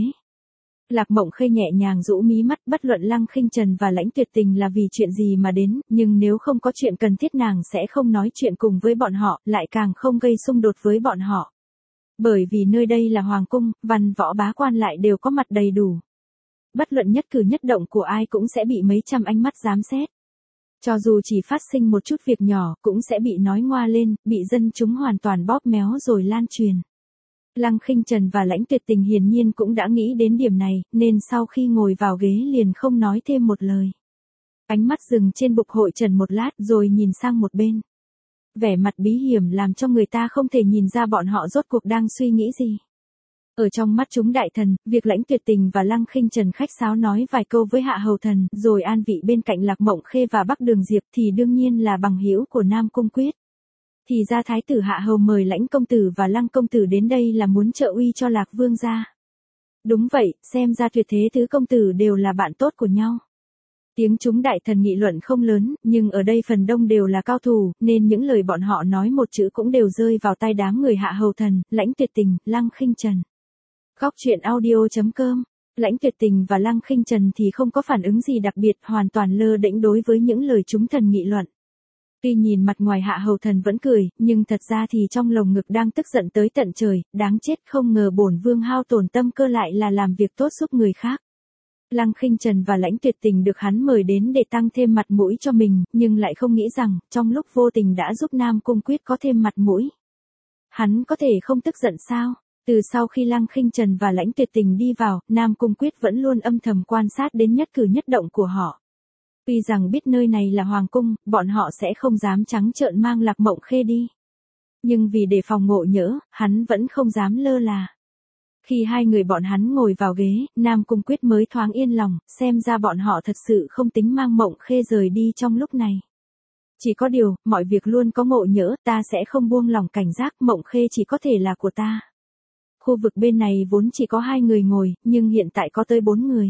Speaker 1: Lạc Mộng Khê nhẹ nhàng rũ mí mắt, bất luận Lăng Khinh Trần và Lãnh Tuyệt Tình là vì chuyện gì mà đến, nhưng nếu không có chuyện cần thiết nàng sẽ không nói chuyện cùng với bọn họ, lại càng không gây xung đột với bọn họ. Bởi vì nơi đây là hoàng cung, văn võ bá quan lại đều có mặt đầy đủ. Bất luận nhất cử nhất động của ai cũng sẽ bị mấy trăm ánh mắt giám xét. Cho dù chỉ phát sinh một chút việc nhỏ cũng sẽ bị nói ngoa lên, bị dân chúng hoàn toàn bóp méo rồi lan truyền. Lăng Khinh Trần và Lãnh Tuyệt Tình hiển nhiên cũng đã nghĩ đến điểm này, nên sau khi ngồi vào ghế liền không nói thêm một lời. Ánh mắt dừng trên bục hội trần một lát rồi nhìn sang một bên. Vẻ mặt bí hiểm làm cho người ta không thể nhìn ra bọn họ rốt cuộc đang suy nghĩ gì. Ở trong mắt chúng đại thần, việc Lãnh Tuyệt Tình và Lăng Khinh Trần khách sáo nói vài câu với Hạ Hầu Thần, rồi an vị bên cạnh Lạc Mộng Khê và Bắc Đường Diệp thì đương nhiên là bằng hữu của Nam Cung Quyết. Thì ra Thái tử Hạ Hầu mời Lãnh công tử và Lăng công tử đến đây là muốn trợ uy cho Lạc Vương gia. Đúng vậy, xem ra Tuyệt Thế tứ công tử đều là bạn tốt của nhau. Tiếng chúng đại thần nghị luận không lớn, nhưng ở đây phần đông đều là cao thủ, nên những lời bọn họ nói một chữ cũng đều rơi vào tai đám người Hạ Hầu Thần, Lãnh Tuyệt Tình, Lăng Khinh Trần. Góc truyện audio.com. Lãnh Tuyệt Tình và Lăng Khinh Trần thì không có phản ứng gì đặc biệt, hoàn toàn lơ đễnh đối với những lời chúng thần nghị luận. Tuy nhìn mặt ngoài Hạ Hầu Thần vẫn cười, nhưng thật ra thì trong lồng ngực đang tức giận tới tận trời, đáng chết, không ngờ bổn vương hao tổn tâm cơ lại là làm việc tốt giúp người khác. Lăng Khinh Trần và Lãnh Tuyệt Tình được hắn mời đến để tăng thêm mặt mũi cho mình, nhưng lại không nghĩ rằng, trong lúc vô tình đã giúp Nam Cung Quyết có thêm mặt mũi. Hắn có thể không tức giận sao? Từ sau khi Lăng Khinh Trần và Lãnh Tuyệt Tình đi vào, Nam Cung Quyết vẫn luôn âm thầm quan sát đến nhất cử nhất động của họ. Tuy rằng biết nơi này là hoàng cung, bọn họ sẽ không dám trắng trợn mang Lạc Mộng Khê đi. Nhưng vì đề phòng ngộ nhỡ, hắn vẫn không dám lơ là. Khi hai người bọn hắn ngồi vào ghế, Nam Cung Quyết mới thoáng yên lòng, xem ra bọn họ thật sự không tính mang Mộng Khê rời đi trong lúc này. Chỉ có điều, mọi việc luôn có ngộ nhỡ, ta sẽ không buông lòng cảnh giác, Mộng Khê chỉ có thể là của ta. Khu vực bên này vốn chỉ có 2 người ngồi, nhưng hiện tại có tới 4 người.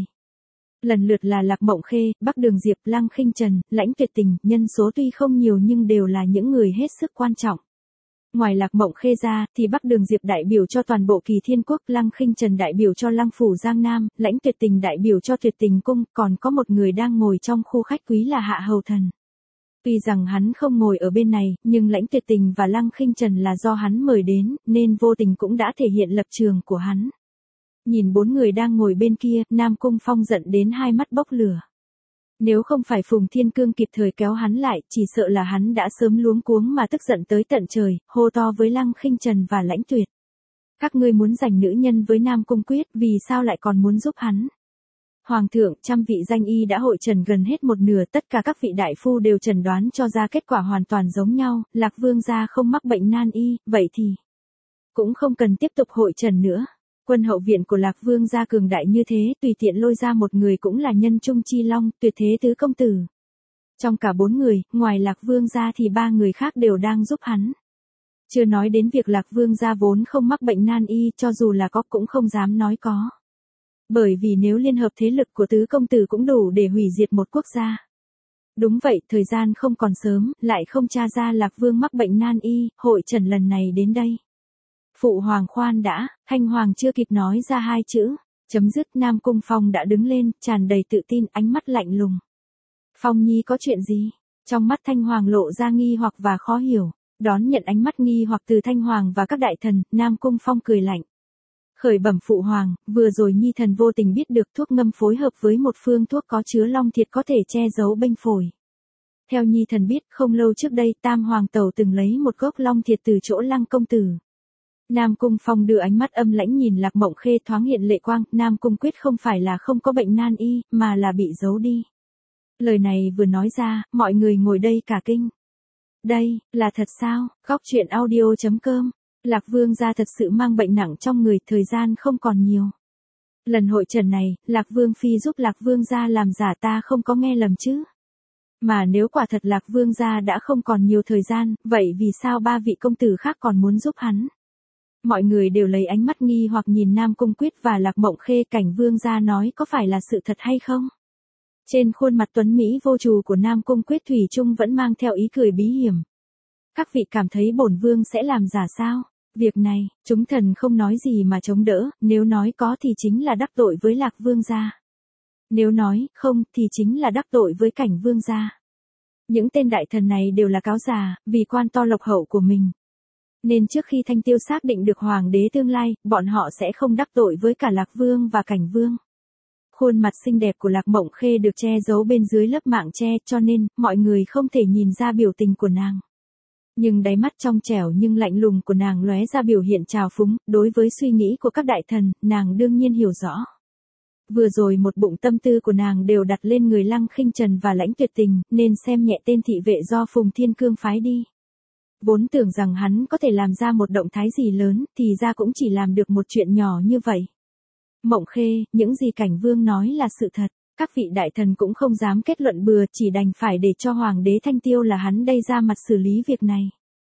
Speaker 1: Lần lượt là Lạc Mộng Khê, Bắc Đường Diệp, Lăng Khinh Trần, Lãnh Tuyệt Tình, nhân số tuy không nhiều nhưng đều là những người hết sức quan trọng. Ngoài Lạc Mộng Khê ra, thì Bắc Đường Diệp đại biểu cho toàn bộ Kỳ Thiên Quốc, Lăng Khinh Trần đại biểu cho Lăng Phủ Giang Nam, Lãnh Tuyệt Tình đại biểu cho Tuyệt Tình Cung, còn có một người đang ngồi trong khu khách quý là Hạ Hầu Thần. Tuy rằng hắn không ngồi ở bên này, nhưng Lãnh Tuyệt Tình và Lăng Khinh Trần là do hắn mời đến, nên vô tình cũng đã thể hiện lập trường của hắn. Nhìn 4 người đang ngồi bên kia, Nam Cung Phong giận đến hai mắt bốc lửa. Nếu không phải Phùng Thiên Cương kịp thời kéo hắn lại, chỉ sợ là hắn đã sớm luống cuống mà tức giận tới tận trời, hô to với Lăng Khinh Trần và Lãnh Tuyệt. Các ngươi muốn giành nữ nhân với Nam Cung Quyết, vì sao lại còn muốn giúp hắn? Hoàng thượng, trăm vị danh y đã hội trần gần hết một nửa, tất cả các vị đại phu đều chẩn đoán cho ra kết quả hoàn toàn giống nhau, Lạc Vương gia không mắc bệnh nan y, vậy thì cũng không cần tiếp tục hội trần nữa. Quân hậu viện của Lạc Vương gia cường đại như thế, tùy tiện lôi ra một người cũng là nhân trung chi long, Tuyệt Thế tứ công tử. Trong cả 4 người, ngoài Lạc Vương gia thì 3 người khác đều đang giúp hắn. Chưa nói đến việc Lạc Vương gia vốn không mắc bệnh nan y, cho dù là có cũng không dám nói có. Bởi vì nếu liên hợp thế lực của tứ công tử cũng đủ để hủy diệt một quốc gia. Đúng vậy, thời gian không còn sớm, lại không tra ra Lạc Vương mắc bệnh nan y, hội trần lần này đến đây. Phụ hoàng khoan đã, Thanh hoàng chưa kịp nói ra 2 chữ, Chấm dứt, Nam Cung Phong đã đứng lên, tràn đầy tự tin, ánh mắt lạnh lùng. Phong Nhi có chuyện gì? Trong mắt Thanh Hoàng lộ ra nghi hoặc và khó hiểu. Đón nhận ánh mắt nghi hoặc từ Thanh Hoàng và các đại thần, Nam Cung Phong cười lạnh. Khởi bẩm phụ hoàng, vừa rồi Nhi thần vô tình biết được thuốc ngâm phối hợp với một phương thuốc có chứa long thiệt có thể che giấu bênh phổi. Theo Nhi thần biết, không lâu trước đây Tam Hoàng Tẩu từng lấy một gốc long thiệt từ chỗ Lăng công tử. Nam Cung Phong đưa ánh mắt âm lãnh nhìn Lạc Mộng Khê, thoáng hiện lệ quang. Nam Cung quyết không phải là không có bệnh nan y, mà là bị giấu đi. Lời này vừa nói ra, mọi người ngồi đây cả kinh. Đây, là thật sao? Góc truyện audio.com. Lạc Vương gia thật sự mang bệnh nặng trong người, thời gian không còn nhiều. Lần hội trần này, Lạc Vương phi giúp Lạc Vương gia làm giả, ta không có nghe lầm chứ? Mà nếu quả thật Lạc Vương gia đã không còn nhiều thời gian, vậy vì sao ba vị công tử khác còn muốn giúp hắn? Mọi người đều lấy ánh mắt nghi hoặc nhìn Nam Cung Quyết và Lạc Mộng Khê, cảnh Vương gia nói có phải là sự thật hay không? Trên khuôn mặt tuấn mỹ vô trù của Nam Cung Quyết thủy chung vẫn mang theo ý cười bí hiểm. Các vị cảm thấy bổn vương sẽ làm giả sao? Việc này, chúng thần không nói gì mà chống đỡ, nếu nói có thì chính là đắc tội với Lạc Vương gia. Nếu nói không thì chính là đắc tội với cảnh Vương gia. Những tên đại thần này đều là cáo già, vì quan to lộc hậu của mình. Nên trước khi Thanh Tiêu xác định được hoàng đế tương lai, bọn họ sẽ không đắc tội với cả Lạc Vương và cảnh Vương. Khuôn mặt xinh đẹp của Lạc Mộng Khê được che giấu bên dưới lớp mạng che, cho nên, mọi người không thể nhìn ra biểu tình của nàng. Nhưng đáy mắt trong trẻo nhưng lạnh lùng của nàng lóe ra biểu hiện trào phúng, đối với suy nghĩ của các đại thần, nàng đương nhiên hiểu rõ. Vừa rồi một bụng tâm tư của nàng đều đặt lên người Lăng Khinh Trần và Lãnh Tuyệt Tình, nên xem nhẹ tên thị vệ do Phùng Thiên Cương phái đi. Vốn tưởng rằng hắn có thể làm ra một động thái gì lớn, thì ra cũng chỉ làm được một chuyện nhỏ như vậy. Mộng Khê, những gì cảnh Vương nói là sự thật, các vị đại thần cũng không dám kết luận bừa, chỉ đành phải để cho Hoàng đế Thanh Tiêu là hắn đây ra mặt xử lý việc này.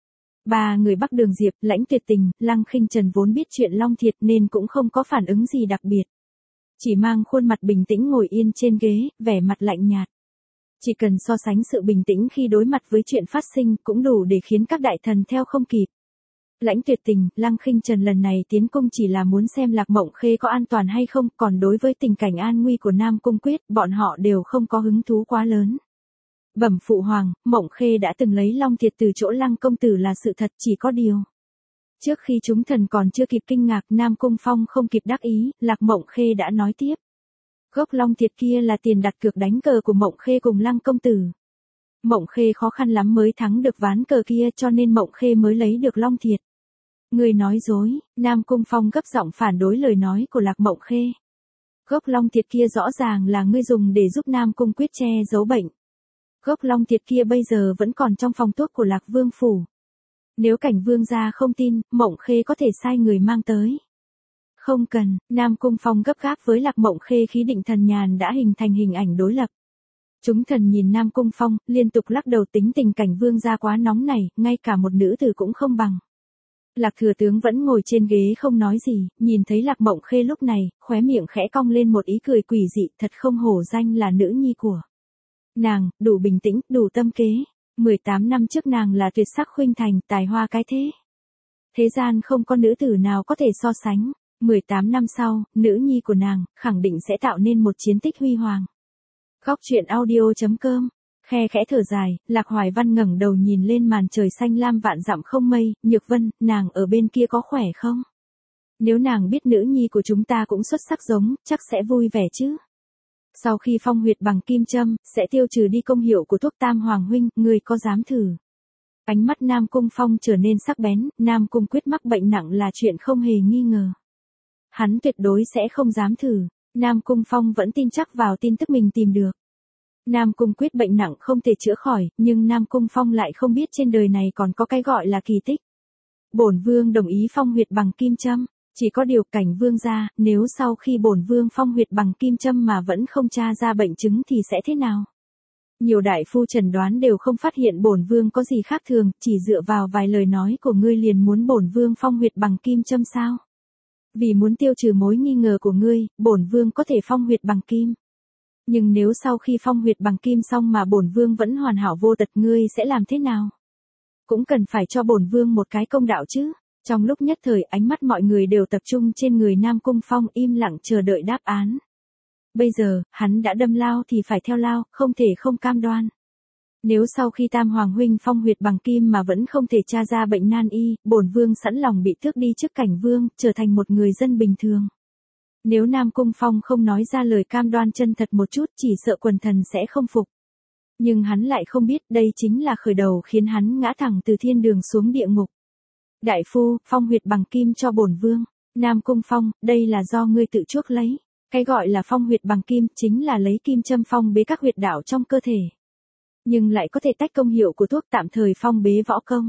Speaker 1: Ba người Bắc Đường Diệp, Lãnh Tuyệt Tình, Lăng Khinh Trần vốn biết chuyện long thiệt nên cũng không có phản ứng gì đặc biệt. Chỉ mang khuôn mặt bình tĩnh ngồi yên trên ghế, vẻ mặt lạnh nhạt. Chỉ cần so sánh sự bình tĩnh khi đối mặt với chuyện phát sinh cũng đủ để khiến các đại thần theo không kịp. Lãnh Tuyệt Tình, Lăng Khinh Trần lần này tiến cung chỉ là muốn xem Lạc Mộng Khê có an toàn hay không, còn đối với tình cảnh an nguy của Nam Cung Quyết, bọn họ đều không có hứng thú quá lớn. Bẩm phụ hoàng, Mộng Khê đã từng lấy long thiệt từ chỗ Lăng công tử là sự thật, chỉ có điều. Trước khi chúng thần còn chưa kịp kinh ngạc, Nam Cung Phong không kịp đắc ý, Lạc Mộng Khê đã nói tiếp. Gốc long thiệt kia là tiền đặt cược đánh cờ của Mộng Khê cùng Lăng công tử. Mộng Khê khó khăn lắm mới thắng được ván cờ kia, cho nên Mộng Khê mới lấy được long thiệt. Ngươi nói dối, Nam Cung Phong gấp giọng phản đối lời nói của Lạc Mộng Khê. Gốc long thiệt kia rõ ràng là ngươi dùng để giúp Nam Cung Quyết che giấu bệnh. Gốc long thiệt kia bây giờ vẫn còn trong phòng thuốc của Lạc Vương phủ. Nếu cảnh Vương gia không tin, Mộng Khê có thể sai người mang tới. Không cần, Nam Cung Phong gấp gáp với Lạc Mộng Khê, khí định thần nhàn đã hình thành hình ảnh đối lập. Chúng thần nhìn Nam Cung Phong, liên tục lắc đầu, tính tình cảnh Vương gia quá nóng này, ngay cả một nữ tử cũng không bằng. Lạc thừa tướng vẫn ngồi trên ghế không nói gì, nhìn thấy Lạc Mộng Khê lúc này, khóe miệng khẽ cong lên một ý cười quỷ dị, thật không hổ danh là nữ nhi của nàng, đủ bình tĩnh, đủ tâm kế. 18 năm trước nàng là tuyệt sắc khuynh thành, tài hoa cái thế. Thế gian không có nữ tử nào có thể so sánh. 18 năm sau, nữ nhi của nàng, khẳng định sẽ tạo nên một chiến tích huy hoàng. Góc truyện audio.com. Khe khẽ thở dài, Lạc Hoài Văn ngẩng đầu nhìn lên màn trời xanh lam vạn dặm không mây, Nhược Vân, nàng ở bên kia có khỏe không? Nếu nàng biết nữ nhi của chúng ta cũng xuất sắc giống, chắc sẽ vui vẻ chứ. Sau khi phong huyệt bằng kim châm, sẽ tiêu trừ đi công hiệu của thuốc Tam Hoàng huynh, ngươi có dám thử? Ánh mắt Nam Cung Phong trở nên sắc bén, Nam Cung Quyết mắc bệnh nặng là chuyện không hề nghi ngờ. Hắn tuyệt đối sẽ không dám thử. Nam Cung Phong vẫn tin chắc vào tin tức mình tìm được. Nam Cung Quyết bệnh nặng không thể chữa khỏi, nhưng Nam Cung Phong lại không biết trên đời này còn có cái gọi là kỳ tích. Bổn vương đồng ý phong huyệt bằng kim châm, chỉ có điều cảnh Vương gia, nếu sau khi bổn vương phong huyệt bằng kim châm mà vẫn không tra ra bệnh chứng thì sẽ thế nào? Nhiều đại phu chẩn đoán đều không phát hiện bổn vương có gì khác thường, chỉ dựa vào vài lời nói của ngươi liền muốn bổn vương phong huyệt bằng kim châm sao? Vì muốn tiêu trừ mối nghi ngờ của ngươi, bổn vương có thể phong huyệt bằng kim. Nhưng nếu sau khi phong huyệt bằng kim xong mà bổn vương vẫn hoàn hảo vô tật, ngươi sẽ làm thế nào? Cũng cần phải cho bổn vương một cái công đạo chứ. Trong lúc nhất thời ánh mắt mọi người đều tập trung trên người Nam Cung Phong im lặng chờ đợi đáp án. Bây giờ, hắn đã đâm lao thì phải theo lao, không thể không cam đoan. Nếu sau khi Tam Hoàng huynh phong huyệt bằng kim mà vẫn không thể tra ra bệnh nan y, bổn vương sẵn lòng bị tước đi chức cảnh vương, trở thành một người dân bình thường. Nếu Nam Cung Phong không nói ra lời cam đoan chân thật một chút chỉ sợ quần thần sẽ không phục. Nhưng hắn lại không biết đây chính là khởi đầu khiến hắn ngã thẳng từ thiên đường xuống địa ngục. Đại phu, phong huyệt bằng kim cho bổn vương. Nam Cung Phong, đây là do ngươi tự chuốc lấy. Cái gọi là phong huyệt bằng kim chính là lấy kim châm phong bế các huyệt đạo trong cơ thể. Nhưng lại có thể tách công hiệu của thuốc tạm thời phong bế võ công.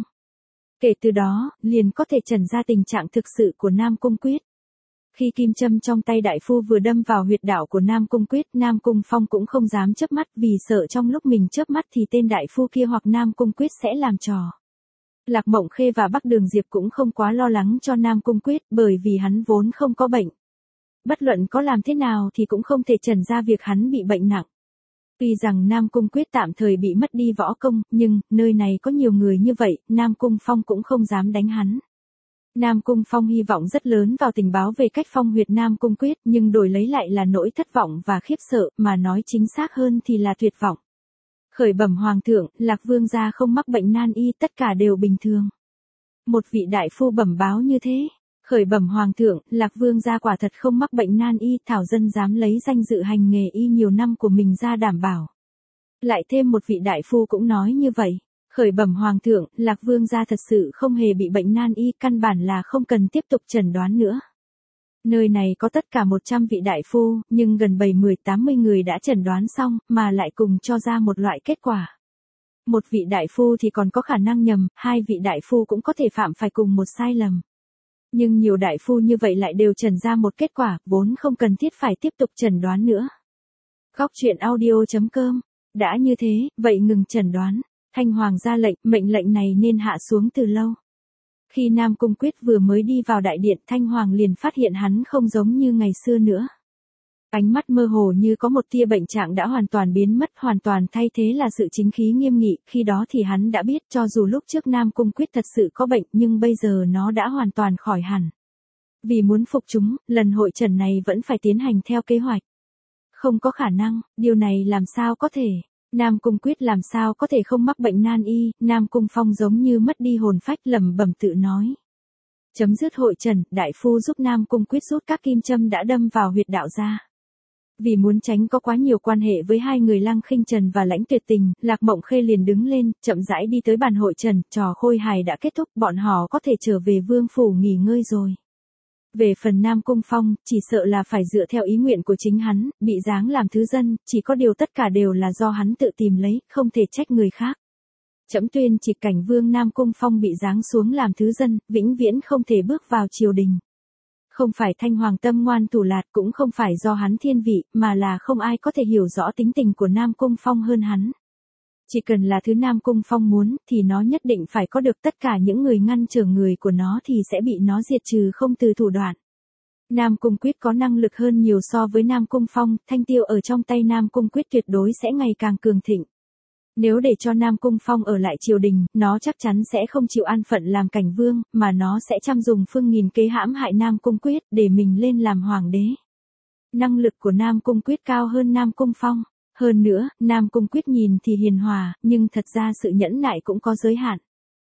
Speaker 1: Kể từ đó, liền có thể trần ra tình trạng thực sự của Nam Cung Quyết. Khi kim châm trong tay đại phu vừa đâm vào huyệt đạo của Nam Cung Quyết, Nam Cung Phong cũng không dám chớp mắt vì sợ trong lúc mình chớp mắt thì tên đại phu kia hoặc Nam Cung Quyết sẽ làm trò. Lạc Mộng Khê và Bắc Đường Diệp cũng không quá lo lắng cho Nam Cung Quyết bởi vì hắn vốn không có bệnh. Bất luận có làm thế nào thì cũng không thể trần ra việc hắn bị bệnh nặng. Tuy rằng Nam Cung Quyết tạm thời bị mất đi võ công, nhưng, nơi này có nhiều người như vậy, Nam Cung Phong cũng không dám đánh hắn. Nam Cung Phong hy vọng rất lớn vào tình báo về cách phong huyệt Nam Cung Quyết, nhưng đổi lấy lại là nỗi thất vọng và khiếp sợ, mà nói chính xác hơn thì là tuyệt vọng. Khởi bẩm hoàng thượng, Lạc Vương gia không mắc bệnh nan y, tất cả đều bình thường. Một vị đại phu bẩm báo như thế. Khởi bẩm hoàng thượng, Lạc Vương gia quả thật không mắc bệnh nan y, thảo dân dám lấy danh dự hành nghề y nhiều năm của mình ra đảm bảo. Lại thêm một vị đại phu cũng nói như vậy. Khởi bẩm hoàng thượng, Lạc Vương gia thật sự không hề bị bệnh nan y, căn bản là không cần tiếp tục chẩn đoán nữa. Nơi này có tất cả 100 vị đại phu, nhưng gần 70-80 người đã chẩn đoán xong, mà lại cùng cho ra một loại kết quả. Một vị đại phu thì còn có khả năng nhầm, hai vị đại phu cũng có thể phạm phải cùng một sai lầm. Nhưng nhiều đại phu như vậy lại đều chẩn ra một kết quả, vốn không cần thiết phải tiếp tục chẩn đoán nữa. Góc truyện audio.com. Đã như thế, vậy ngừng chẩn đoán. Thanh Hoàng ra lệnh, mệnh lệnh này nên hạ xuống từ lâu. Khi Nam Cung Quyết vừa mới đi vào đại điện, Thanh Hoàng liền phát hiện hắn không giống như ngày xưa nữa. Ánh mắt mơ hồ như có một tia bệnh trạng đã hoàn toàn biến mất, hoàn toàn thay thế là sự chính khí nghiêm nghị, khi đó thì hắn đã biết cho dù lúc trước Nam Cung Quyết thật sự có bệnh nhưng bây giờ nó đã hoàn toàn khỏi hẳn. Vì muốn phục chúng, lần hội trần này vẫn phải tiến hành theo kế hoạch. Không có khả năng, điều này làm sao có thể. Nam Cung Quyết làm sao có thể không mắc bệnh nan y, Nam Cung Phong giống như mất đi hồn phách lẩm bẩm tự nói. Chấm dứt hội trần, đại phu giúp Nam Cung Quyết rút các kim châm đã đâm vào huyệt đạo ra. Vì muốn tránh có quá nhiều quan hệ với hai người Lăng Khinh Trần và Lãnh Tuyệt Tình, Lạc Mộng Khê liền đứng lên, chậm rãi đi tới bàn hội trần, trò khôi hài đã kết thúc, bọn họ có thể trở về vương phủ nghỉ ngơi rồi. Về phần Nam Cung Phong, chỉ sợ là phải dựa theo ý nguyện của chính hắn, bị giáng làm thứ dân, chỉ có điều tất cả đều là do hắn tự tìm lấy, không thể trách người khác. Trẫm tuyên chỉ cảnh vương Nam Cung Phong bị giáng xuống làm thứ dân, vĩnh viễn không thể bước vào triều đình. Không phải Thanh Hoàng tâm ngoan thủ lạt, cũng không phải do hắn thiên vị, mà là không ai có thể hiểu rõ tính tình của Nam Cung Phong hơn hắn. Chỉ cần là thứ Nam Cung Phong muốn, thì nó nhất định phải có được tất cả những người ngăn trở người của nó thì sẽ bị nó diệt trừ không từ thủ đoạn. Nam Cung Quyết có năng lực hơn nhiều so với Nam Cung Phong, thanh tiêu ở trong tay Nam Cung Quyết tuyệt đối sẽ ngày càng cường thịnh. Nếu để cho Nam Cung Phong ở lại triều đình, nó chắc chắn sẽ không chịu an phận làm cảnh vương, mà nó sẽ trăm dùng phương nghìn kế hãm hại Nam Cung Quyết để mình lên làm hoàng đế. Năng lực của Nam Cung Quyết cao hơn Nam Cung Phong. Hơn nữa, Nam Cung Quyết nhìn thì hiền hòa, nhưng thật ra sự nhẫn nại cũng có giới hạn.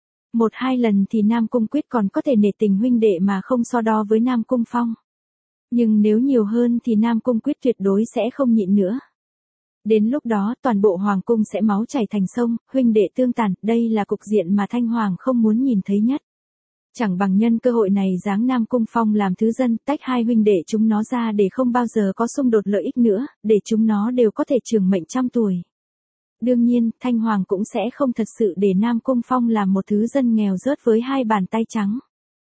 Speaker 1: 1-2 lần thì Nam Cung Quyết còn có thể nể tình huynh đệ mà không so đo với Nam Cung Phong. Nhưng nếu nhiều hơn thì Nam Cung Quyết tuyệt đối sẽ không nhịn nữa. Đến lúc đó toàn bộ hoàng cung sẽ máu chảy thành sông, huynh đệ tương tàn, đây là cục diện mà Thanh Hoàng không muốn nhìn thấy nhất. Chẳng bằng nhân cơ hội này giáng Nam Cung Phong làm thứ dân, tách hai huynh đệ chúng nó ra để không bao giờ có xung đột lợi ích nữa, để chúng nó đều có thể trường mệnh trăm tuổi. Đương nhiên, Thanh Hoàng cũng sẽ không thật sự để Nam Cung Phong làm một thứ dân nghèo rớt với hai bàn tay trắng.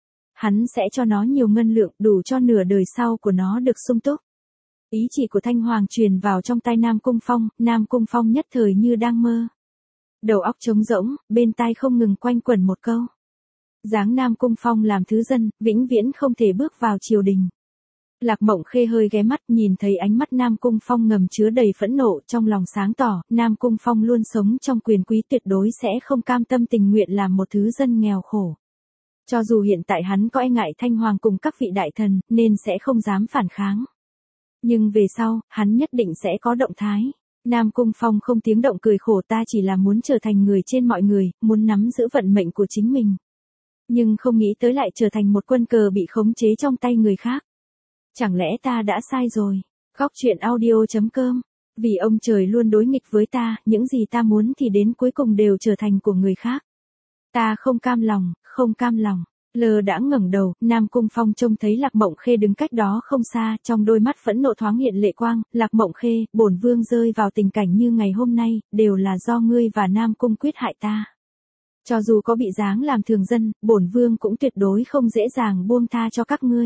Speaker 1: Hắn sẽ cho nó nhiều ngân lượng đủ cho nửa đời sau của nó được sung túc. Ý chỉ của Thanh Hoàng truyền vào trong tay Nam Cung Phong nhất thời như đang mơ. Đầu óc trống rỗng, bên tai không ngừng quanh quẩn một câu. Giáng Nam Cung Phong làm thứ dân, vĩnh viễn không thể bước vào triều đình. Lạc Mộng Khê hơi ghé mắt nhìn thấy ánh mắt Nam Cung Phong ngầm chứa đầy phẫn nộ, trong lòng sáng tỏ, Nam Cung Phong luôn sống trong quyền quý tuyệt đối sẽ không cam tâm tình nguyện làm một thứ dân nghèo khổ. Cho dù hiện tại hắn có e ngại Thanh Hoàng cùng các vị đại thần, nên sẽ không dám phản kháng. Nhưng về sau, hắn nhất định sẽ có động thái. Nam Cung Phong không tiếng động cười khổ, ta chỉ là muốn trở thành người trên mọi người, muốn nắm giữ vận mệnh của chính mình. Nhưng không nghĩ tới lại trở thành một quân cờ bị khống chế trong tay người khác. Chẳng lẽ ta đã sai rồi? Góc truyện audio.com. Vì ông trời luôn đối nghịch với ta, những gì ta muốn thì đến cuối cùng đều trở thành của người khác. Ta không cam lòng, không cam lòng. Lơ đãng ngẩng đầu, Nam Cung Phong trông thấy Lạc Mộng Khê đứng cách đó không xa, trong đôi mắt phẫn nộ thoáng hiện lệ quang. Lạc Mộng Khê, bổn vương rơi vào tình cảnh như ngày hôm nay, đều là do ngươi và Nam Cung Quyết hại ta. Cho dù có bị giáng làm thường dân, bổn vương cũng tuyệt đối không dễ dàng buông tha cho các ngươi.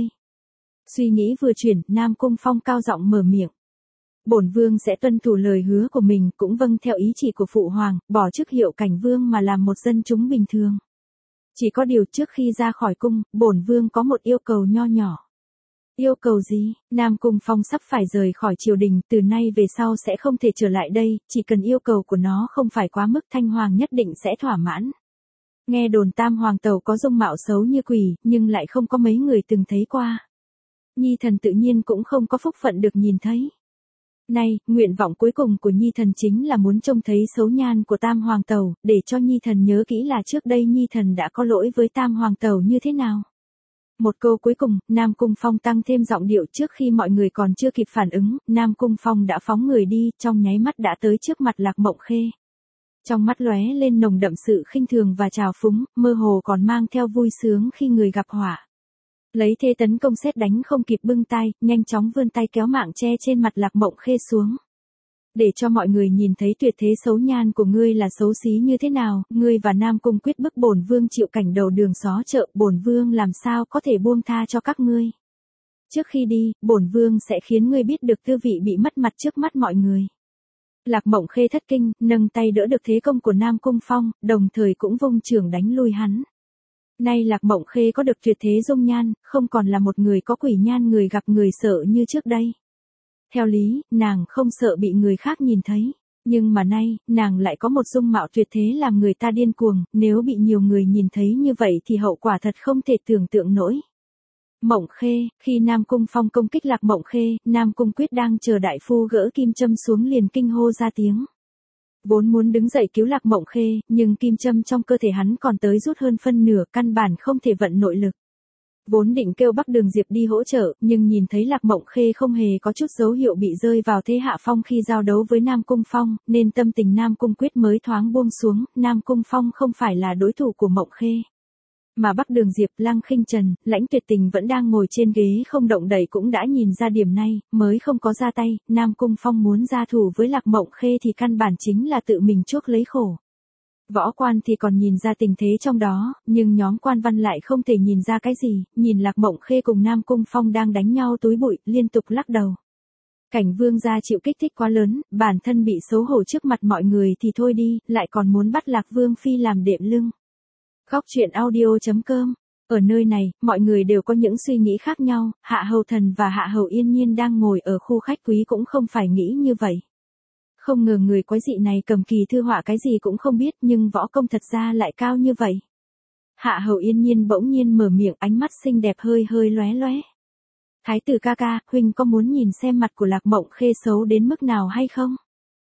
Speaker 1: Suy nghĩ vừa chuyển, Nam Cung Phong cao giọng mở miệng. Bổn vương sẽ tuân thủ lời hứa của mình, cũng vâng theo ý chỉ của phụ hoàng, bỏ chức hiệu cảnh vương mà làm một dân chúng bình thường. Chỉ có điều trước khi ra khỏi cung, bổn vương có một yêu cầu nho nhỏ. Yêu cầu gì? Nam Cung Phong sắp phải rời khỏi triều đình, từ nay về sau sẽ không thể trở lại đây, chỉ cần yêu cầu của nó không phải quá mức, Thanh Hoàng nhất định sẽ thỏa mãn. Nghe đồn Tam Hoàng Tẩu có dung mạo xấu như quỷ, nhưng lại không có mấy người từng thấy qua. Nhi thần tự nhiên cũng không có phúc phận được nhìn thấy. Nay, nguyện vọng cuối cùng của Nhi thần chính là muốn trông thấy xấu nhan của Tam Hoàng Tẩu, để cho Nhi thần nhớ kỹ là trước đây Nhi thần đã có lỗi với Tam Hoàng Tẩu như thế nào. Một câu cuối cùng, Nam Cung Phong tăng thêm giọng điệu. Trước khi mọi người còn chưa kịp phản ứng, Nam Cung Phong đã phóng người đi, trong nháy mắt đã tới trước mặt Lạc Mộng Khê. Trong mắt lóe lên nồng đậm sự khinh thường và trào phúng, mơ hồ còn mang theo vui sướng khi người gặp họa. Lấy thế tấn công sét đánh không kịp bưng tay, nhanh chóng vươn tay kéo mạng che trên mặt Lạc Mộng Khê xuống. Để cho mọi người nhìn thấy tuyệt thế xấu nhan của ngươi là xấu xí như thế nào, ngươi và Nam Cung Quyết bức bổn vương chịu cảnh đầu đường xó chợ, bổn vương làm sao có thể buông tha cho các ngươi. Trước khi đi, bổn vương sẽ khiến ngươi biết được tư vị bị mất mặt trước mắt mọi người. Lạc Mộng Khê thất kinh, nâng tay đỡ được thế công của Nam Cung Phong, đồng thời cũng vung chưởng đánh lui hắn. Nay Lạc Mộng Khê có được tuyệt thế dung nhan, không còn là một người có quỷ nhan người gặp người sợ như trước đây. Theo lý, nàng không sợ bị người khác nhìn thấy. Nhưng mà nay, nàng lại có một dung mạo tuyệt thế làm người ta điên cuồng, nếu bị nhiều người nhìn thấy như vậy thì hậu quả thật không thể tưởng tượng nổi. Mộng Khê, khi Nam Cung Phong công kích Lạc Mộng Khê, Nam Cung Quyết đang chờ đại phu gỡ kim châm xuống liền kinh hô ra tiếng. Vốn muốn đứng dậy cứu Lạc Mộng Khê, nhưng kim châm trong cơ thể hắn còn tới rút hơn phân nửa, căn bản không thể vận nội lực. Vốn định kêu Bắc Đường Diệp đi hỗ trợ, nhưng nhìn thấy Lạc Mộng Khê không hề có chút dấu hiệu bị rơi vào thế hạ phong khi giao đấu với Nam Cung Phong, nên tâm tình Nam Cung Quyết mới thoáng buông xuống. Nam Cung Phong không phải là đối thủ của Mộng Khê. Mà Bắc Đường Diệp, Lăng Khinh Trần, Lãnh Tuyệt Tình vẫn đang ngồi trên ghế không động đậy cũng đã nhìn ra điểm này, mới không có ra tay. Nam Cung Phong muốn ra thủ với Lạc Mộng Khê thì căn bản chính là tự mình chuốc lấy khổ. Võ quan thì còn nhìn ra tình thế trong đó, nhưng nhóm quan văn lại không thể nhìn ra cái gì, nhìn Lạc Mộng Khê cùng Nam Cung Phong đang đánh nhau túi bụi, liên tục lắc đầu. Cảnh vương gia chịu kích thích quá lớn, bản thân bị xấu hổ trước mặt mọi người thì thôi đi, lại còn muốn bắt Lạc Vương Phi làm đệm lưng. Góc truyện audio.com. Ở nơi này, mọi người đều có những suy nghĩ khác nhau, Hạ Hầu Thần và Hạ Hầu Yên Nhiên đang ngồi ở khu khách quý cũng không phải nghĩ như vậy. Không ngờ người quái dị này cầm kỳ thư họa cái gì cũng không biết, nhưng võ công thật ra lại cao như vậy. Hạ Hầu Yên Nhiên bỗng nhiên mở miệng, ánh mắt xinh đẹp hơi hơi lóe lóe. Thái tử ca ca, huynh có muốn nhìn xem mặt của Lạc Mộng Khê xấu đến mức nào hay không?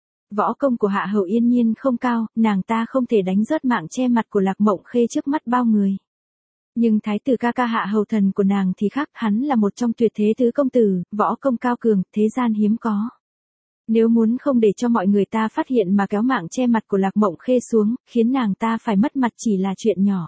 Speaker 1: Võ công của Hạ Hầu Yên Nhiên không cao, nàng ta không thể đánh rớt mạng che mặt của Lạc Mộng Khê trước mắt bao người. Nhưng thái tử ca ca Hạ Hầu Thần của nàng thì khác, hắn là một trong tuyệt thế tứ công tử, võ công cao cường, thế gian hiếm có. Nếu muốn không để cho mọi người ta phát hiện mà kéo mạng che mặt của Lạc Mộng Khê xuống, khiến nàng ta phải mất mặt chỉ là chuyện nhỏ.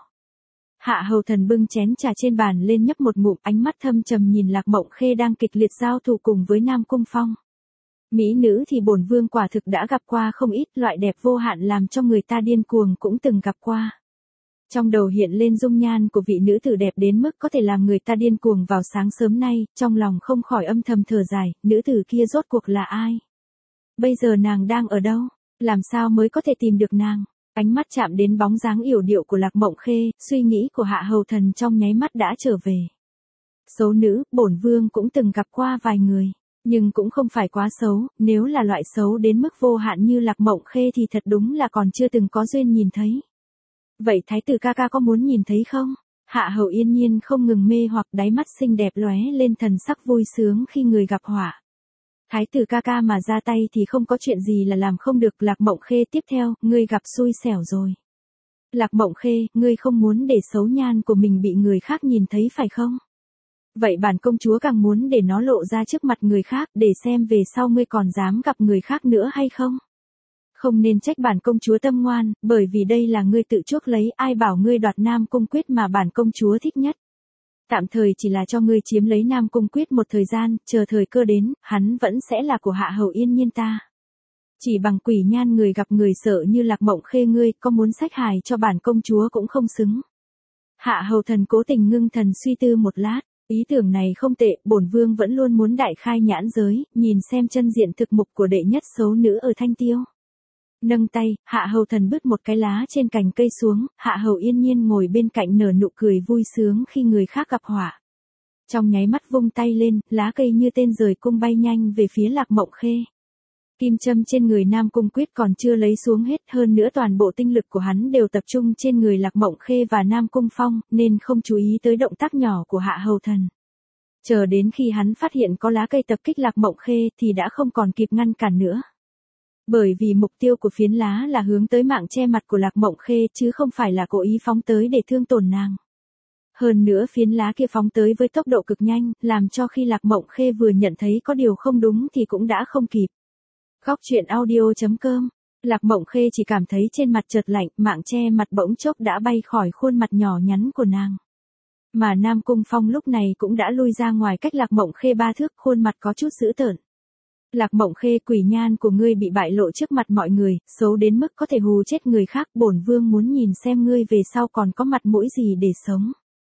Speaker 1: Hạ Hầu Thần bưng chén trà trên bàn lên nhấp một ngụm, ánh mắt thâm trầm nhìn Lạc Mộng Khê đang kịch liệt giao thủ cùng với Nam Cung Phong. Mỹ nữ thì bổn vương quả thực đã gặp qua không ít, loại đẹp vô hạn làm cho người ta điên cuồng cũng từng gặp qua. Trong đầu hiện lên dung nhan của vị nữ tử đẹp đến mức có thể làm người ta điên cuồng vào sáng sớm nay, trong lòng không khỏi âm thầm thở dài, nữ tử kia rốt cuộc là ai? Bây giờ nàng đang ở đâu? Làm sao mới có thể tìm được nàng? Ánh mắt chạm đến bóng dáng yểu điệu của Lạc Mộng Khê, suy nghĩ của Hạ Hầu Thần trong nháy mắt đã trở về. Xấu nữ, bổn vương cũng từng gặp qua vài người, nhưng cũng không phải quá xấu, nếu là loại xấu đến mức vô hạn như Lạc Mộng Khê thì thật đúng là còn chưa từng có duyên nhìn thấy. Vậy thái tử ca ca có muốn nhìn thấy không? Hạ Hầu Yên Nhiên không ngừng mê hoặc, đáy mắt xinh đẹp lóe lên thần sắc vui sướng khi người gặp họa. Thái tử ca ca mà ra tay thì không có chuyện gì là làm không được. Lạc Mộng Khê tiếp theo, ngươi gặp xui xẻo rồi. Lạc Mộng Khê, ngươi không muốn để xấu nhan của mình bị người khác nhìn thấy phải không? Vậy bản công chúa càng muốn để nó lộ ra trước mặt người khác để xem về sau ngươi còn dám gặp người khác nữa hay không? Không nên trách bản công chúa tâm ngoan, bởi vì đây là ngươi tự chuốc lấy, ai bảo ngươi đoạt Nam Cung Quyết mà bản công chúa thích nhất. Tạm thời chỉ là cho ngươi chiếm lấy Nam Cung Quyết một thời gian, chờ thời cơ đến, hắn vẫn sẽ là của Hạ Hầu Yên Nhiên ta. Chỉ bằng quỷ nhan người gặp người sợ như Lạc Mộng Khê ngươi, có muốn sách hài cho bản công chúa cũng không xứng. Hạ Hầu Thần cố tình ngưng thần suy tư một lát, ý tưởng này không tệ, bổn vương vẫn luôn muốn đại khai nhãn giới, nhìn xem chân diện thực mục của đệ nhất xấu nữ ở Thanh Tiêu. Nâng tay, Hạ Hầu Thần bứt một cái lá trên cành cây xuống, Hạ Hầu Yên Nhiên ngồi bên cạnh nở nụ cười vui sướng khi người khác gặp họa. Trong nháy mắt vung tay lên, lá cây như tên rời cung bay nhanh về phía Lạc Mộng Khê. Kim châm trên người Nam Cung Quyết còn chưa lấy xuống hết, hơn nữa toàn bộ tinh lực của hắn đều tập trung trên người Lạc Mộng Khê và Nam Cung Phong, nên không chú ý tới động tác nhỏ của Hạ Hầu Thần. Chờ đến khi hắn phát hiện có lá cây tập kích Lạc Mộng Khê thì đã không còn kịp ngăn cản nữa. Bởi vì mục tiêu của phiến lá là hướng tới mạng che mặt của Lạc Mộng Khê chứ không phải là cố ý phóng tới để thương tổn nàng. Hơn nữa phiến lá kia phóng tới với tốc độ cực nhanh, làm cho khi Lạc Mộng Khê vừa nhận thấy có điều không đúng thì cũng đã không kịp. Góc truyện audio.com. Lạc Mộng Khê chỉ cảm thấy trên mặt chợt lạnh, mạng che mặt bỗng chốc đã bay khỏi khuôn mặt nhỏ nhắn của nàng. Mà Nam Cung Phong lúc này cũng đã lui ra ngoài cách Lạc Mộng Khê 3 thước, khuôn mặt có chút dữ tợn. Lạc Mộng Khê, quỷ nhan của ngươi bị bại lộ trước mặt mọi người, xấu đến mức có thể hù chết người khác, bổn vương muốn nhìn xem ngươi về sau còn có mặt mũi gì để sống.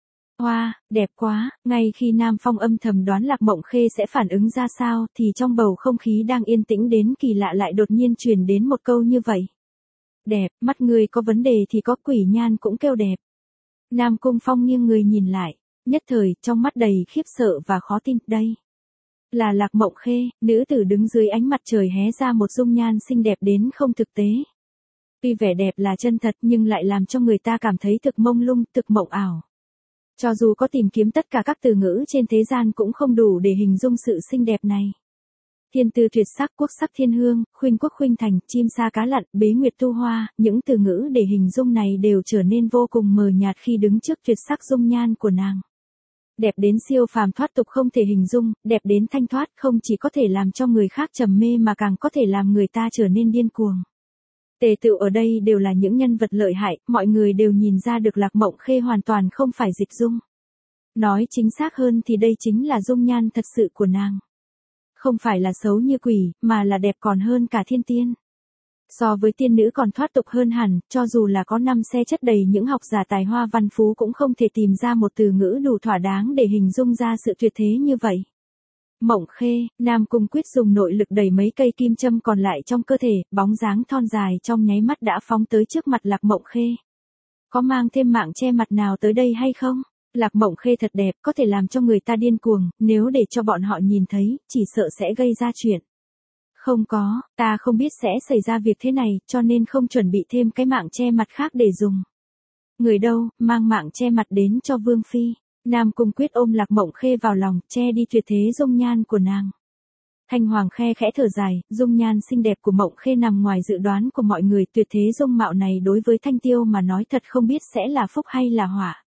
Speaker 1: Hoa, đẹp quá, ngay khi Nam Phong âm thầm đoán Lạc Mộng Khê sẽ phản ứng ra sao thì trong bầu không khí đang yên tĩnh đến kỳ lạ lại đột nhiên truyền đến một câu như vậy. Đẹp, mắt ngươi có vấn đề thì có, quỷ nhan cũng kêu đẹp. Nam Cung Phong nghiêng người nhìn lại, nhất thời trong mắt đầy khiếp sợ và khó tin, đây là Lạc Mộng Khê, nữ tử đứng dưới ánh mặt trời hé ra một dung nhan xinh đẹp đến không thực tế. Tuy vẻ đẹp là chân thật nhưng lại làm cho người ta cảm thấy thực mông lung, thực mộng ảo. Cho dù có tìm kiếm tất cả các từ ngữ trên thế gian cũng không đủ để hình dung sự xinh đẹp này. Thiên tư tuyệt sắc, quốc sắc thiên hương, khuynh quốc khuynh thành, chim sa cá lặn, bế nguyệt tu hoa, những từ ngữ để hình dung này đều trở nên vô cùng mờ nhạt khi đứng trước tuyệt sắc dung nhan của nàng. Đẹp đến siêu phàm thoát tục không thể hình dung, đẹp đến thanh thoát không chỉ có thể làm cho người khác trầm mê mà càng có thể làm người ta trở nên điên cuồng. Tề tựu ở đây đều là những nhân vật lợi hại, mọi người đều nhìn ra được Lạc Mộng Khê hoàn toàn không phải dịch dung. Nói chính xác hơn thì đây chính là dung nhan thật sự của nàng. Không phải là xấu như quỷ, mà là đẹp còn hơn cả thiên tiên. So với tiên nữ còn thoát tục hơn hẳn, cho dù là có 5 xe chất đầy những học giả tài hoa văn phú cũng không thể tìm ra một từ ngữ đủ thỏa đáng để hình dung ra sự tuyệt thế như vậy. Mộng Khê, Nam Cung Quyết dùng nội lực đẩy mấy cây kim châm còn lại trong cơ thể, bóng dáng thon dài trong nháy mắt đã phóng tới trước mặt Lạc Mộng Khê. Có mang thêm mạng che mặt nào tới đây hay không? Lạc Mộng Khê thật đẹp, có thể làm cho người ta điên cuồng, nếu để cho bọn họ nhìn thấy, chỉ sợ sẽ gây ra chuyện. Không có, ta không biết sẽ xảy ra việc thế này, cho nên không chuẩn bị thêm cái mạng che mặt khác để dùng. Người đâu, mang mạng che mặt đến cho Vương Phi. Nam Cung Quyết ôm Lạc Mộng Khê vào lòng, che đi tuyệt thế dung nhan của nàng. Thanh Hoàng khe khẽ thở dài, dung nhan xinh đẹp của Mộng Khê nằm ngoài dự đoán của mọi người, tuyệt thế dung mạo này đối với Thanh Tiêu mà nói thật không biết sẽ là phúc hay là họa.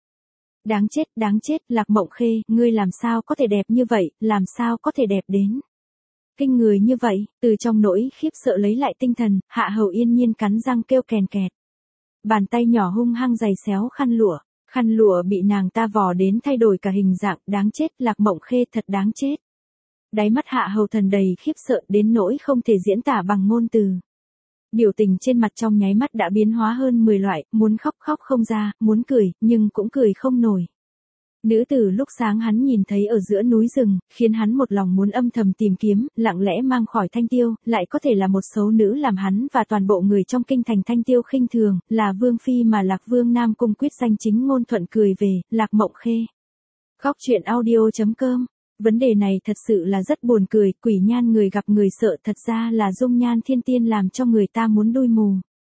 Speaker 1: Đáng chết, Lạc Mộng Khê, ngươi làm sao có thể đẹp như vậy, làm sao có thể đẹp đến kinh người như vậy, từ trong nỗi khiếp sợ lấy lại tinh thần, Hạ Hầu Yên Nhiên cắn răng kêu kèn kẹt. Bàn tay nhỏ hung hăng giày xéo khăn lụa bị nàng ta vò đến thay đổi cả hình dạng, đáng chết, Lạc Mộng Khê thật đáng chết. Đáy mắt Hạ Hầu Thần đầy khiếp sợ đến nỗi không thể diễn tả bằng ngôn từ. Biểu tình trên mặt trong nháy mắt đã biến hóa hơn 10 loại, muốn khóc không ra, muốn cười, nhưng cũng cười không nổi. Nữ tử lúc sáng hắn nhìn thấy ở giữa núi rừng, khiến hắn một lòng muốn âm thầm tìm kiếm, lặng lẽ mang khỏi Thanh Tiêu, lại có thể là một số nữ làm hắn và toàn bộ người trong kinh thành Thanh Tiêu khinh thường, là Vương Phi mà Lạc Vương Nam Cung Quyết danh chính ngôn thuận cười về, Lạc Mộng Khê. Góc truyện audio.com. Vấn đề này thật sự là rất buồn cười, quỷ nhan người gặp người sợ, thật ra là dung nhan thiên tiên làm cho người ta muốn đui mù.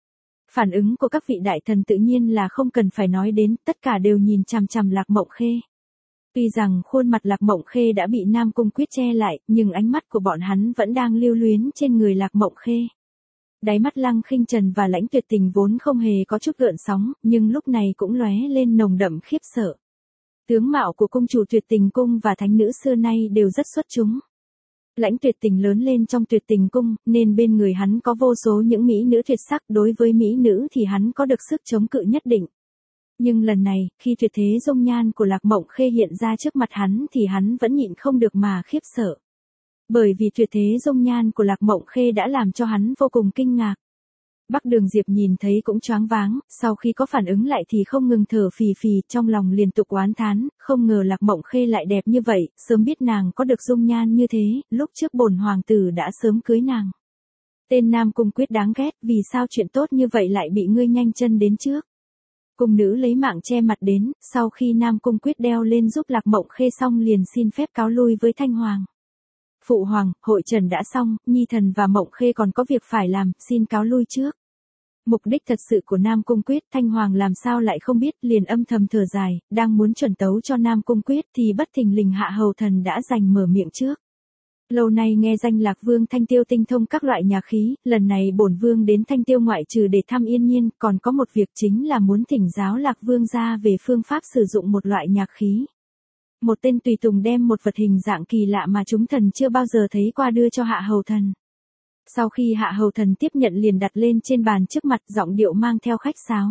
Speaker 1: Phản ứng của các vị đại thần tự nhiên là không cần phải nói đến, tất cả đều nhìn chằm chằm Lạc Mộng Khê. Tuy rằng khuôn mặt Lạc Mộng Khê đã bị Nam Cung Quyết che lại, nhưng ánh mắt của bọn hắn vẫn đang lưu luyến trên người Lạc Mộng Khê. Đáy mắt Lăng Khinh Trần và Lãnh Tuyệt Tình vốn không hề có chút gợn sóng, nhưng lúc này cũng lóe lên nồng đậm khiếp sợ. Tướng mạo của cung chủ Tuyệt Tình cung và thánh nữ xưa nay đều rất xuất chúng. Lãnh Tuyệt Tình lớn lên trong Tuyệt Tình cung, nên bên người hắn có vô số những mỹ nữ tuyệt sắc, đối với mỹ nữ thì hắn có được sức chống cự nhất định. Nhưng lần này, khi tuyệt thế dung nhan của Lạc Mộng Khê hiện ra trước mặt hắn thì hắn vẫn nhịn không được mà khiếp sợ. Bởi vì tuyệt thế dung nhan của Lạc Mộng Khê đã làm cho hắn vô cùng kinh ngạc. Bắc Đường Diệp nhìn thấy cũng choáng váng, sau khi có phản ứng lại thì không ngừng thở phì phì, trong lòng liên tục oán thán, không ngờ Lạc Mộng Khê lại đẹp như vậy, sớm biết nàng có được dung nhan như thế, lúc trước bổn hoàng tử đã sớm cưới nàng. Tên Nam Cung Quyết đáng ghét, vì sao chuyện tốt như vậy lại bị ngươi nhanh chân đến trước. Cung nữ lấy mạng che mặt đến, sau khi Nam Cung Quyết đeo lên giúp Lạc Mộng Khê xong liền xin phép cáo lui với Thanh Hoàng. Phụ hoàng, hội trần đã xong, Nhi thần và Mộng Khê còn có việc phải làm, xin cáo lui trước. Mục đích thật sự của Nam Cung Quyết Thanh Hoàng làm sao lại không biết, liền âm thầm thở dài, đang muốn chuẩn tấu cho Nam Cung Quyết thì bất thình lình Hạ Hầu Thần đã giành mở miệng trước. Lâu nay nghe danh Lạc Vương Thanh Tiêu tinh thông các loại nhạc khí, lần này bổn vương đến Thanh Tiêu ngoại trừ để thăm Yên Nhiên, còn có một việc chính là muốn thỉnh giáo Lạc Vương ra về phương pháp sử dụng một loại nhạc khí. Một tên tùy tùng đem một vật hình dạng kỳ lạ mà chúng thần chưa bao giờ thấy qua đưa cho Hạ Hầu Thần. Sau khi Hạ Hầu Thần tiếp nhận liền đặt lên trên bàn trước mặt, giọng điệu mang theo khách sáo.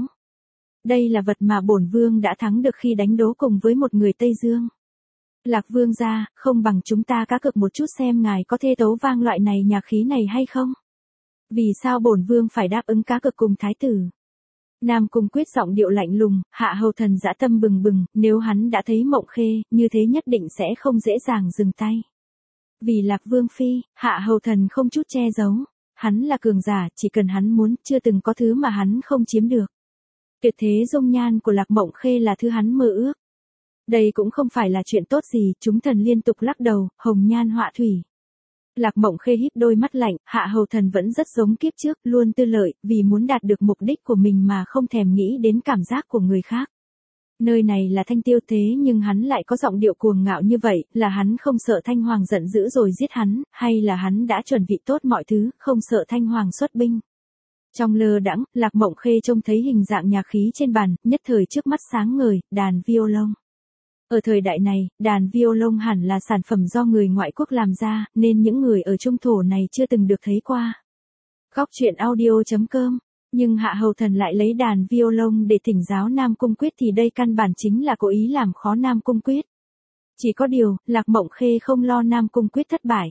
Speaker 1: Đây là vật mà bổn vương đã thắng được khi đánh đố cùng với một người Tây Dương. Lạc Vương gia, không bằng chúng ta cá cược một chút xem ngài có thể tấu vang loại này nhạc khí này hay không? Vì sao bổn vương phải đáp ứng cá cược cùng thái tử? Nam Cung Quyết giọng điệu lạnh lùng, Hạ Hầu Thần dã tâm bừng bừng, nếu hắn đã thấy Mộng Khê, như thế nhất định sẽ không dễ dàng dừng tay. Vì Lạc Vương phi, Hạ Hầu Thần không chút che giấu, hắn là cường giả, chỉ cần hắn muốn, chưa từng có thứ mà hắn không chiếm được. Tuyệt thế dung nhan của Lạc Mộng Khê là thứ hắn mơ ước. Đây cũng không phải là chuyện tốt gì, chúng thần liên tục lắc đầu, hồng nhan họa thủy. Lạc Mộng Khê híp đôi mắt lạnh, Hạ Hầu Thần vẫn rất giống kiếp trước, luôn tư lợi, vì muốn đạt được mục đích của mình mà không thèm nghĩ đến cảm giác của người khác. Nơi này là Thanh Tiêu thế nhưng hắn lại có giọng điệu cuồng ngạo như vậy, là hắn không sợ Thanh Hoàng giận dữ rồi giết hắn, hay là hắn đã chuẩn bị tốt mọi thứ, không sợ Thanh Hoàng xuất binh. Trong lơ đãng, Lạc Mộng Khê trông thấy hình dạng nhạc khí trên bàn, nhất thời trước mắt sáng ngời, đàn violon. Ở thời đại này, đàn violon hẳn là sản phẩm do người ngoại quốc làm ra, nên những người ở trung thổ này chưa từng được thấy qua. Góc truyện audio.com. Nhưng Hạ Hầu Thần lại lấy đàn violon để thỉnh giáo Nam Cung Quyết thì đây căn bản chính là cố ý làm khó Nam Cung Quyết. Chỉ có điều, Lạc Mộng Khê không lo Nam Cung Quyết thất bại.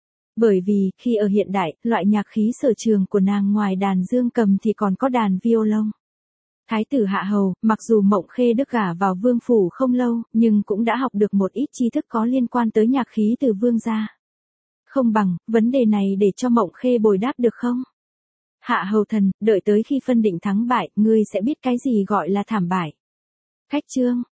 Speaker 1: Bởi vì, khi ở hiện đại, loại nhạc khí sở trường của nàng ngoài đàn dương cầm thì còn có đàn violon. Thái tử Hạ Hầu, mặc dù Mộng Khê được gả vào vương phủ không lâu, nhưng cũng đã học được một ít tri thức có liên quan tới nhạc khí từ vương gia. Không bằng, vấn đề này để cho Mộng Khê bồi đáp được không? Hạ Hầu Thần, đợi tới khi phân định thắng bại, ngươi sẽ biết cái gì gọi là thảm bại. Khách chương.